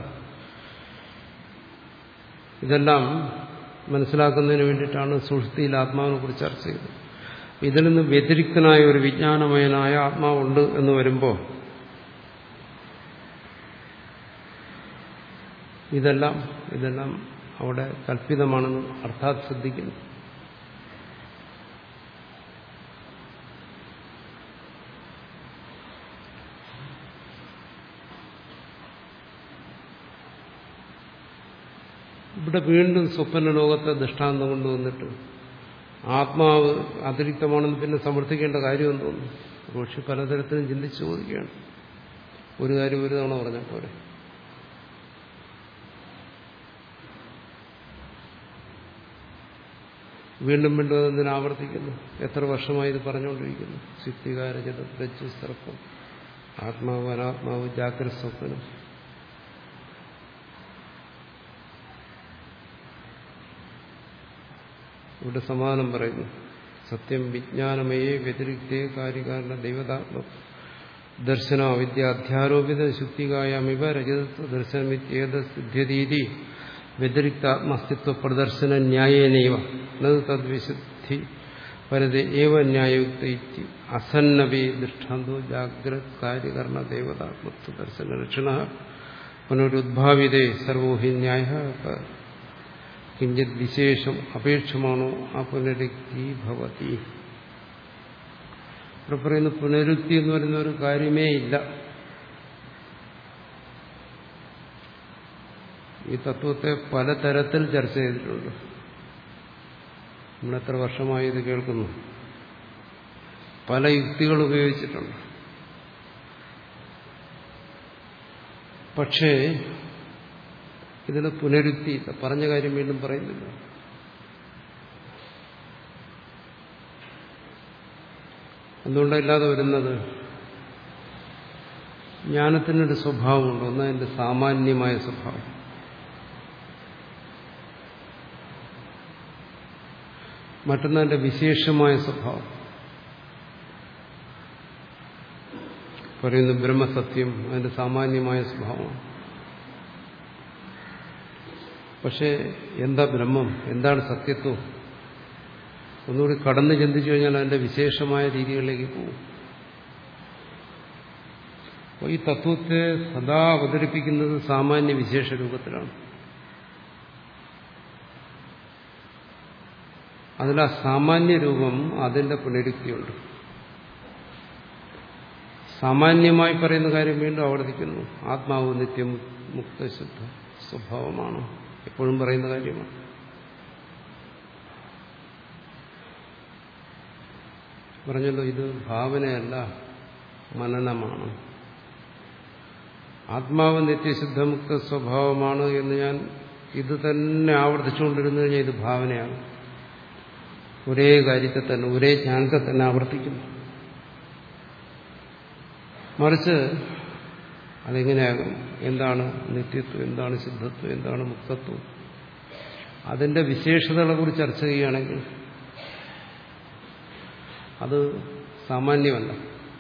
ഇതെല്ലാം മനസ്സിലാക്കുന്നതിന് വേണ്ടിയിട്ടാണ് സുഷുപ്തിയിൽ ആത്മാവിനെ കുറിച്ച് ചർച്ച ചെയ്തത്. ഇതിൽ നിന്ന് വ്യതിരിക്തനായ ഒരു വിജ്ഞാനമയനായ ആത്മാവുണ്ട് എന്ന് വരുമ്പോൾ ഇതെല്ലാം ഇതെല്ലാം അവിടെ കല്പിതമാണെന്ന് അർത്ഥാത് ശ്രദ്ധിക്കുന്നു. ഇവിടെ വീണ്ടും സ്വപ്ന ലോകത്തെ ദൃഷ്ടാന്തം കൊണ്ടുവന്നിട്ട് ആത്മാവ് അതിരിക്തമാണെന്ന് പിന്നെ സമർത്ഥിക്കേണ്ട കാര്യമെന്ന് തോന്നുന്നു. പക്ഷെ പലതരത്തിലും ചിന്തിച്ച് ചോദിക്കുകയാണ്. ഒരു കാര്യം ഒരു തവണ പറഞ്ഞാൽ പോരെ. വീണ്ടും വീണ്ടും അതെന്തിനാ ആവർത്തിക്കുന്നു? എത്ര വർഷമായി ഇത് പറഞ്ഞുകൊണ്ടിരിക്കുന്നു? സിദ്ധികാരജത രജ്ജു സർപ്പം, ആത്മാവ് അനാത്മാവ്, ജാഗ്രത സ്വപ്നം. ഇവിടെ സമാധാനം പറയുന്നു. സത്യം വിജ്ഞാനമയേ വ്യതിരിക്തേ കാര്യകാരണ ദൈവതാത്മ ദർശന അവിദ്യ അധ്യാരോപിത ശുദ്ധികായാമിവ രജതത്വ ദർശനമിത്യേത സിദ്ധ്യതീതി വ്യതിരിക്താത്മസ്തിത്വ പ്രദർശന ന്യായേനൈവ നത് തദ്വിശുദ്ധി പരതേ ഏവ ന്യായയുക്ത അസന്നവി ദൃഷ്ടാന്തോ ജാഗ്രത് കാര്യകരണ ദേവതാത്മത്വ ദർശന ലക്ഷണ പുനരുദ്ഭാവിതേ സർവോ ഹി ന്യായ കിഞ്ചിത് വിശേഷം അപേക്ഷമാണോ ആ പുനരുക്തി ഭവതി. ഇവിടെ പറയുന്ന പുനരുക്തി എന്ന് പറയുന്ന ഒരു കാര്യമേ ഇല്ല. ഈ തത്വത്തെ പലതരത്തിൽ ചർച്ച ചെയ്തിട്ടുണ്ട്. നമ്മളെത്ര വർഷമായി ഇത് കേൾക്കുന്നു. പല യുക്തികൾ ഉപയോഗിച്ചിട്ടുണ്ട്. പക്ഷേ ഇതിന് പുനരുക്തി പറഞ്ഞ കാര്യം വീണ്ടും പറയുന്നില്ല. എന്തുകൊണ്ടല്ലാതെ വരുന്നത്? ജ്ഞാനത്തിനൊരു സ്വഭാവമുണ്ട്. ഒന്ന് അതിന്റെ സാമാന്യമായ സ്വഭാവം, മറ്റൊന്ന് അതിന്റെ വിശേഷമായ സ്വഭാവം. പറയുന്നു ബ്രഹ്മസത്യം, അതിന്റെ സാമാന്യമായ സ്വഭാവമാണ്. പക്ഷെ എന്താ ബ്രഹ്മം, എന്താണ് സത്യത്വം? ഒന്നുകൂടി കടന്ന് ചിന്തിച്ചു കഴിഞ്ഞാൽ അതിന്റെ വിശേഷമായ രീതികളിലേക്ക് പോകും. അപ്പോൾ ഈ തത്വത്തെ സദാ അവതരിപ്പിക്കുന്നത് സാമാന്യ വിശേഷ രൂപത്തിലാണ്. അതിൽ ആ സാമാന്യ രൂപം അതിന്റെ പുനരുക്തിയുണ്ട്. സാമാന്യമായി പറയുന്ന കാര്യം വീണ്ടും ആവർത്തിക്കുന്നു. ആത്മാവ് നിത്യം മുക്തശുദ്ധ സ്വഭാവമാണ്, എപ്പോഴും പറയുന്ന കാര്യമാണ്. പറഞ്ഞല്ലോ, ഇത് ഭാവനയല്ല, മനനമാണ്. ആത്മാവ് നിത്യശുദ്ധമുക്ത സ്വഭാവമാണ് എന്ന് ഞാൻ ഇത് തന്നെ ആവർത്തിച്ചുകൊണ്ടിരുന്നു കഴിഞ്ഞാൽ ഇത് ഭാവനയാണ്. ഒരേ കാര്യത്തെ തന്നെ, ഒരേ ജ്ഞാനത്തെ തന്നെ ആവർത്തിക്കുന്നു. മറിച്ച് അതെങ്ങനെയാകും? എന്താണ് നിത്യത്വം, എന്താണ് ശുദ്ധത്വം, എന്താണ് മുക്തത്വം, അതിന്റെ വിശേഷതകളെ കുറിച്ച് ചർച്ച ചെയ്യുകയാണെങ്കിൽ അത് സാമാന്യമല്ല.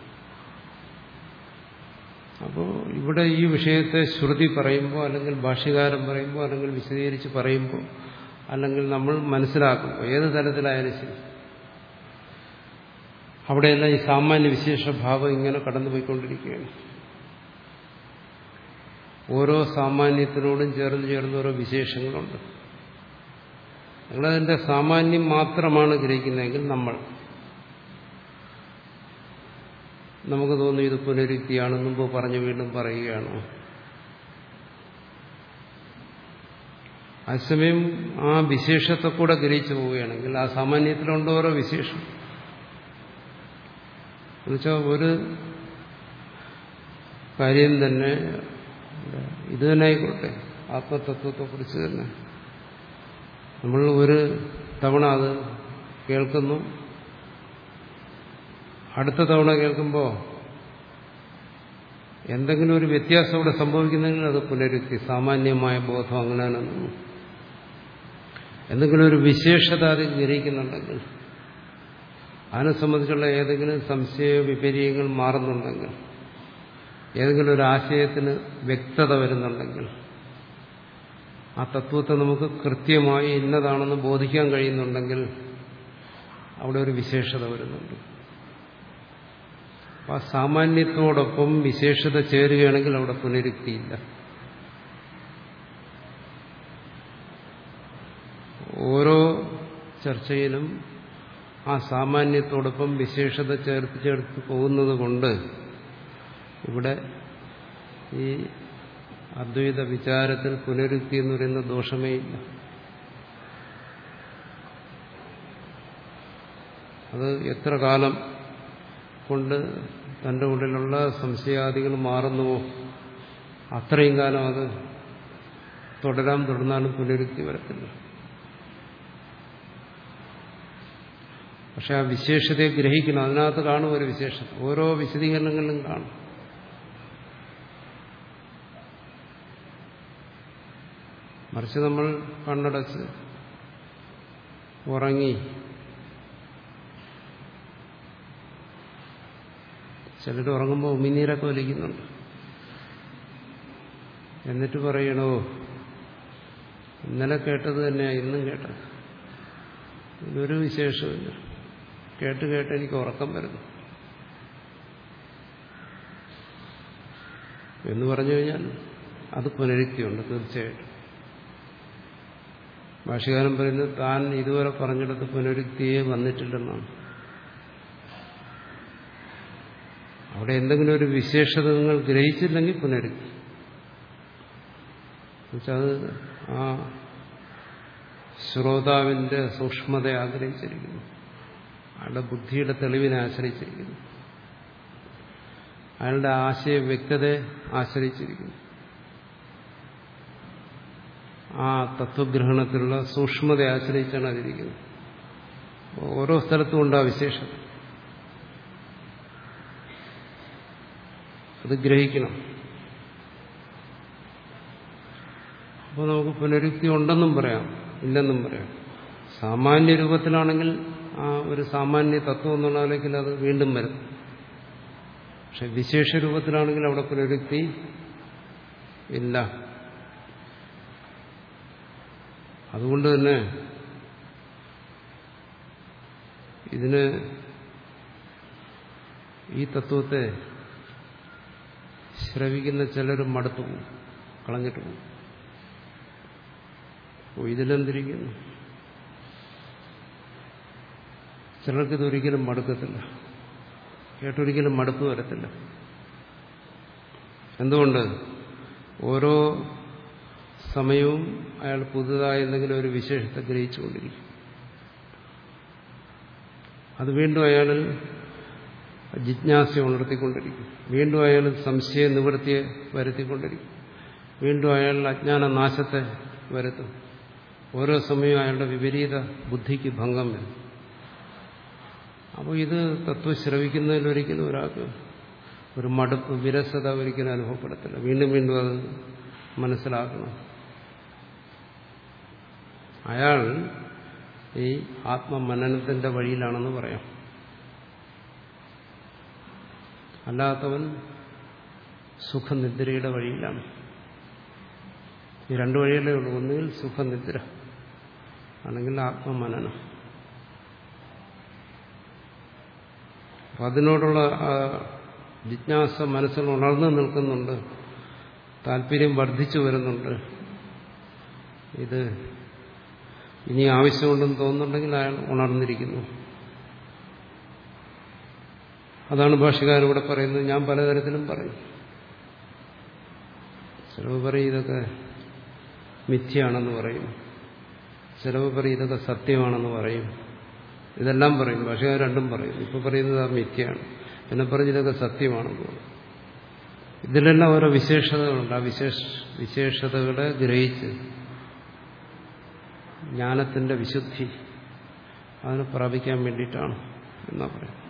അപ്പോൾ ഇവിടെ ഈ വിഷയത്തെ ശ്രുതി പറയുമ്പോൾ, അല്ലെങ്കിൽ ഭാഷ്യകാരൻ പറയുമ്പോൾ, അല്ലെങ്കിൽ വിശദീകരിച്ച് പറയുമ്പോൾ, അല്ലെങ്കിൽ നമ്മൾ മനസ്സിലാക്കുമ്പോൾ, ഏത് തലത്തിലായാലും ശരി, അവിടെയെല്ലാം ഈ സാമാന്യ വിശേഷഭാവം ഇങ്ങനെ കടന്നുപോയിക്കൊണ്ടിരിക്കുകയാണ്. ഓരോ സാമാന്യത്തിനോടും ചേർന്ന് ചേർന്ന് ഓരോ വിശേഷങ്ങളുണ്ട്. നിങ്ങളതിന്റെ സാമാന്യം മാത്രമാണ് ഗ്രഹിക്കുന്നതെങ്കിൽ നമ്മൾ നമുക്ക് തോന്നുന്നു ഇത് പുനരുക്തിയാണ്, മുമ്പ് പറഞ്ഞു വീണ്ടും പറയുകയാണ്. അതേസമയം ആ വിശേഷത്തെ കൂടെ ഗ്രഹിച്ചു പോവുകയാണെങ്കിൽ ആ സാമാന്യത്തിലുണ്ട് ഓരോ വിശേഷം. എന്നുവെച്ചാൽ ഒരു കാര്യം തന്നെ, ഇത് തന്നെ ആയിക്കോട്ടെ, ആത്മതത്വത്തെക്കുറിച്ച് തന്നെ നമ്മൾ ഒരു തവണ അത് കേൾക്കുന്നു, അടുത്ത തവണ കേൾക്കുമ്പോൾ എന്തെങ്കിലും ഒരു വ്യത്യാസം ഇവിടെ സംഭവിക്കുന്നെങ്കിൽ അത് പുനരുക്തി, സാമാന്യമായ ബോധം അങ്ങനെ തന്നെ. എന്തെങ്കിലും ഒരു വിശേഷത അതിൽ ഗ്രഹിക്കുന്നുണ്ടെങ്കിൽ, അതിനെ സംബന്ധിച്ചുള്ള ഏതെങ്കിലും സംശയ വിപര്യങ്ങൾ മാറുന്നുണ്ടെങ്കിൽ, ഏതെങ്കിലും ഒരു ആശയത്തിന് വ്യക്തത വരുന്നുണ്ടെങ്കിൽ, ആ തത്വത്തെ നമുക്ക് കൃത്യമായി ഇന്നതാണെന്ന് ബോധിക്കാൻ കഴിയുന്നുണ്ടെങ്കിൽ അവിടെ ഒരു വിശേഷത വരുന്നുണ്ട്. ആ സാമാന്യത്തോടൊപ്പം വിശേഷത ചേരുകയാണെങ്കിൽ അവിടെ പുനരുക്തിയില്ല. ഓരോ ചർച്ചയിലും ആ സാമാന്യത്തോടൊപ്പം വിശേഷത ചേർത്ത് ചേർത്ത് പോകുന്നത് കൊണ്ട് ഇവിടെ ഈ അദ്വൈത വിചാരത്തിൽ പുനരുക്തി എന്ന് പറയുന്ന ദോഷമേ ഇല്ല. അത് എത്ര കാലം കൊണ്ട് തന്റെ ഉള്ളിലുള്ള സംശയാദികൾ മാറുന്നുവോ അത്രയും കാലം അത് തുടരാൻ തുടർന്നാലും പുനരുക്തി വരത്തില്ല. പക്ഷെ ആ വിശേഷതയെ ഗ്രഹിക്കണം, അതിനകത്ത് കാണും ഒരു വിശേഷത, ഓരോ വിശദീകരണങ്ങളിലും കാണും. മറിച്ച് നമ്മൾ കണ്ണടച്ച് ഉറങ്ങി ചിലർ ഉറങ്ങുമ്പോൾ ഉമിനീരൊക്കെ വലിക്കുന്നുണ്ട്, എന്നിട്ട് പറയണോ ഇന്നലെ കേട്ടത് തന്നെയാണ് ഇന്നും കേട്ടത്, ഇതൊരു വിശേഷമില്ല, കേട്ട് കേട്ട് എനിക്ക് ഉറക്കം വരുന്നു എന്ന് പറഞ്ഞു കഴിഞ്ഞാൽ അത് പുനരുക്തിയുണ്ട് തീർച്ചയായിട്ടും. ഭാഷ്യകാരൻ പറയുന്നത് താൻ ഇതുവരെ പറഞ്ഞിടത്ത് പുനരുക്തിയെ വന്നിട്ടില്ലെന്നാണ്. അവിടെ എന്തെങ്കിലും ഒരു വിശേഷത നിങ്ങൾ ഗ്രഹിച്ചില്ലെങ്കിൽ പുനരുക്തി. എന്നുവെച്ചാൽ അത് ആ ശ്രോതാവിന്റെ സൂക്ഷ്മതയെ ആഗ്രഹിച്ചിരിക്കുന്നു, അയാളുടെ ബുദ്ധിയുടെ തെളിവിനെ ആശ്രയിച്ചിരിക്കുന്നു, അയാളുടെ ആശയ വ്യക്തതയെ ആശ്രയിച്ചിരിക്കുന്നു, ആ തത്വഗ്രഹണത്തിലുള്ള സൂക്ഷ്മതയെ ആശ്രയിച്ചാണ് അതിരിക്കുന്നത്. ഓരോ സ്ഥലത്തും ഉണ്ട് ആ വിശേഷം, അത് ഗ്രഹിക്കണം. അപ്പോൾ നമുക്ക് പുനരുക്തി ഉണ്ടെന്നും പറയാം, ഇല്ലെന്നും പറയാം. സാമാന്യ രൂപത്തിലാണെങ്കിൽ ആ ഒരു സാമാന്യ തത്വം എന്നുള്ളതിലേക്ക് അത് വീണ്ടും വരും. പക്ഷെ വിശേഷ രൂപത്തിലാണെങ്കിൽ അവിടെ പുനരുക്തി ഇല്ല. അതുകൊണ്ട് തന്നെ ഇതിന് ഈ തത്വത്തെ ശ്രവിക്കുന്ന ചിലരും മടുത്തു പോകും, കളഞ്ഞിട്ട് പോകും. ഓ ഇതിലെന്തിരിക്കുന്നു, ചിലർക്കിതൊരിക്കലും മടുക്കത്തില്ല, കേട്ടൊരിക്കലും മടുപ്പ് വരത്തില്ല. എന്തുകൊണ്ട്? ഓരോ സമയവും അയാൾ പുതുതായി എന്തെങ്കിലും ഒരു വിശേഷത്തെ ഗ്രഹിച്ചുകൊണ്ടിരിക്കും. അത് വീണ്ടും അയാളിൽ ജിജ്ഞാസ ഉണർത്തിക്കൊണ്ടിരിക്കും. വീണ്ടും അയാൾ സംശയ നിവൃത്തിയെ വരുത്തിക്കൊണ്ടിരിക്കും. വീണ്ടും അയാൾ അജ്ഞാന നാശത്തെ വരുത്തും. ഓരോ സമയവും അയാളുടെ വിപരീത ബുദ്ധിക്ക് ഭംഗം വരും. അപ്പോൾ ഇത് തത്വം ശ്രവിക്കുന്നതിലൊരിക്കലും ഒരാൾക്ക് ഒരു മടുപ്പ്, വിരസത ഒരിക്കലും അനുഭവപ്പെടത്തില്ല. വീണ്ടും വീണ്ടും അത് മനസ്സിലാക്കണം. അയാൾ ഈ ആത്മമനനത്തിന്റെ വഴിയിലാണെന്ന് പറയാം. അല്ലാത്തവൻ സുഖനിദ്രയുടെ വഴിയിലാണ്. ഈ രണ്ടു വഴിയല്ലേ ഉള്ളൂ. ഒന്നുകിൽ സുഖനിദ്ര, അല്ലെങ്കിൽ ആത്മമനനം. അപ്പം അതിനോടുള്ള ജിജ്ഞാസ മനസ്സിൽ ഉണർന്നു നിൽക്കുന്നുണ്ട്, താല്പര്യം വർദ്ധിച്ചു വരുന്നുണ്ട്. ഇത് ഇനി ആവശ്യമുണ്ടെന്ന് തോന്നുന്നുണ്ടെങ്കിൽ അയാൾ ഉണർന്നിരിക്കുന്നു. അതാണ് ഭാഷ്യകാരൻ പറയുന്നത്. ഞാൻ പലതരത്തിലും പറയും. ചിലവ് പറയും ഇതൊക്കെ മിഥ്യയാണെന്ന് പറയും, ചിലവ് പറയും ഇതൊക്കെ സത്യമാണെന്ന് പറയും. ഇതെല്ലാം പറയും. ഭാഷ്യകാരൻ രണ്ടും പറയും. ഇപ്പൊ പറയുന്നത് ആ മിഥ്യയാണ്, പിന്നെ പറഞ്ഞ് ഇതൊക്കെ സത്യമാണെന്ന് പറയും. ഇതിലെല്ലാം ഓരോ വിശേഷതകളുണ്ട്. ആ വിശേഷ വിശേഷതകളെ ഗ്രഹിച്ച് ജ്ഞാനത്തിന്റെ വിശുദ്ധി അതിനെ പ്രാപിക്കാൻ വേണ്ടിയിട്ടാണ് എന്നാ പറയും.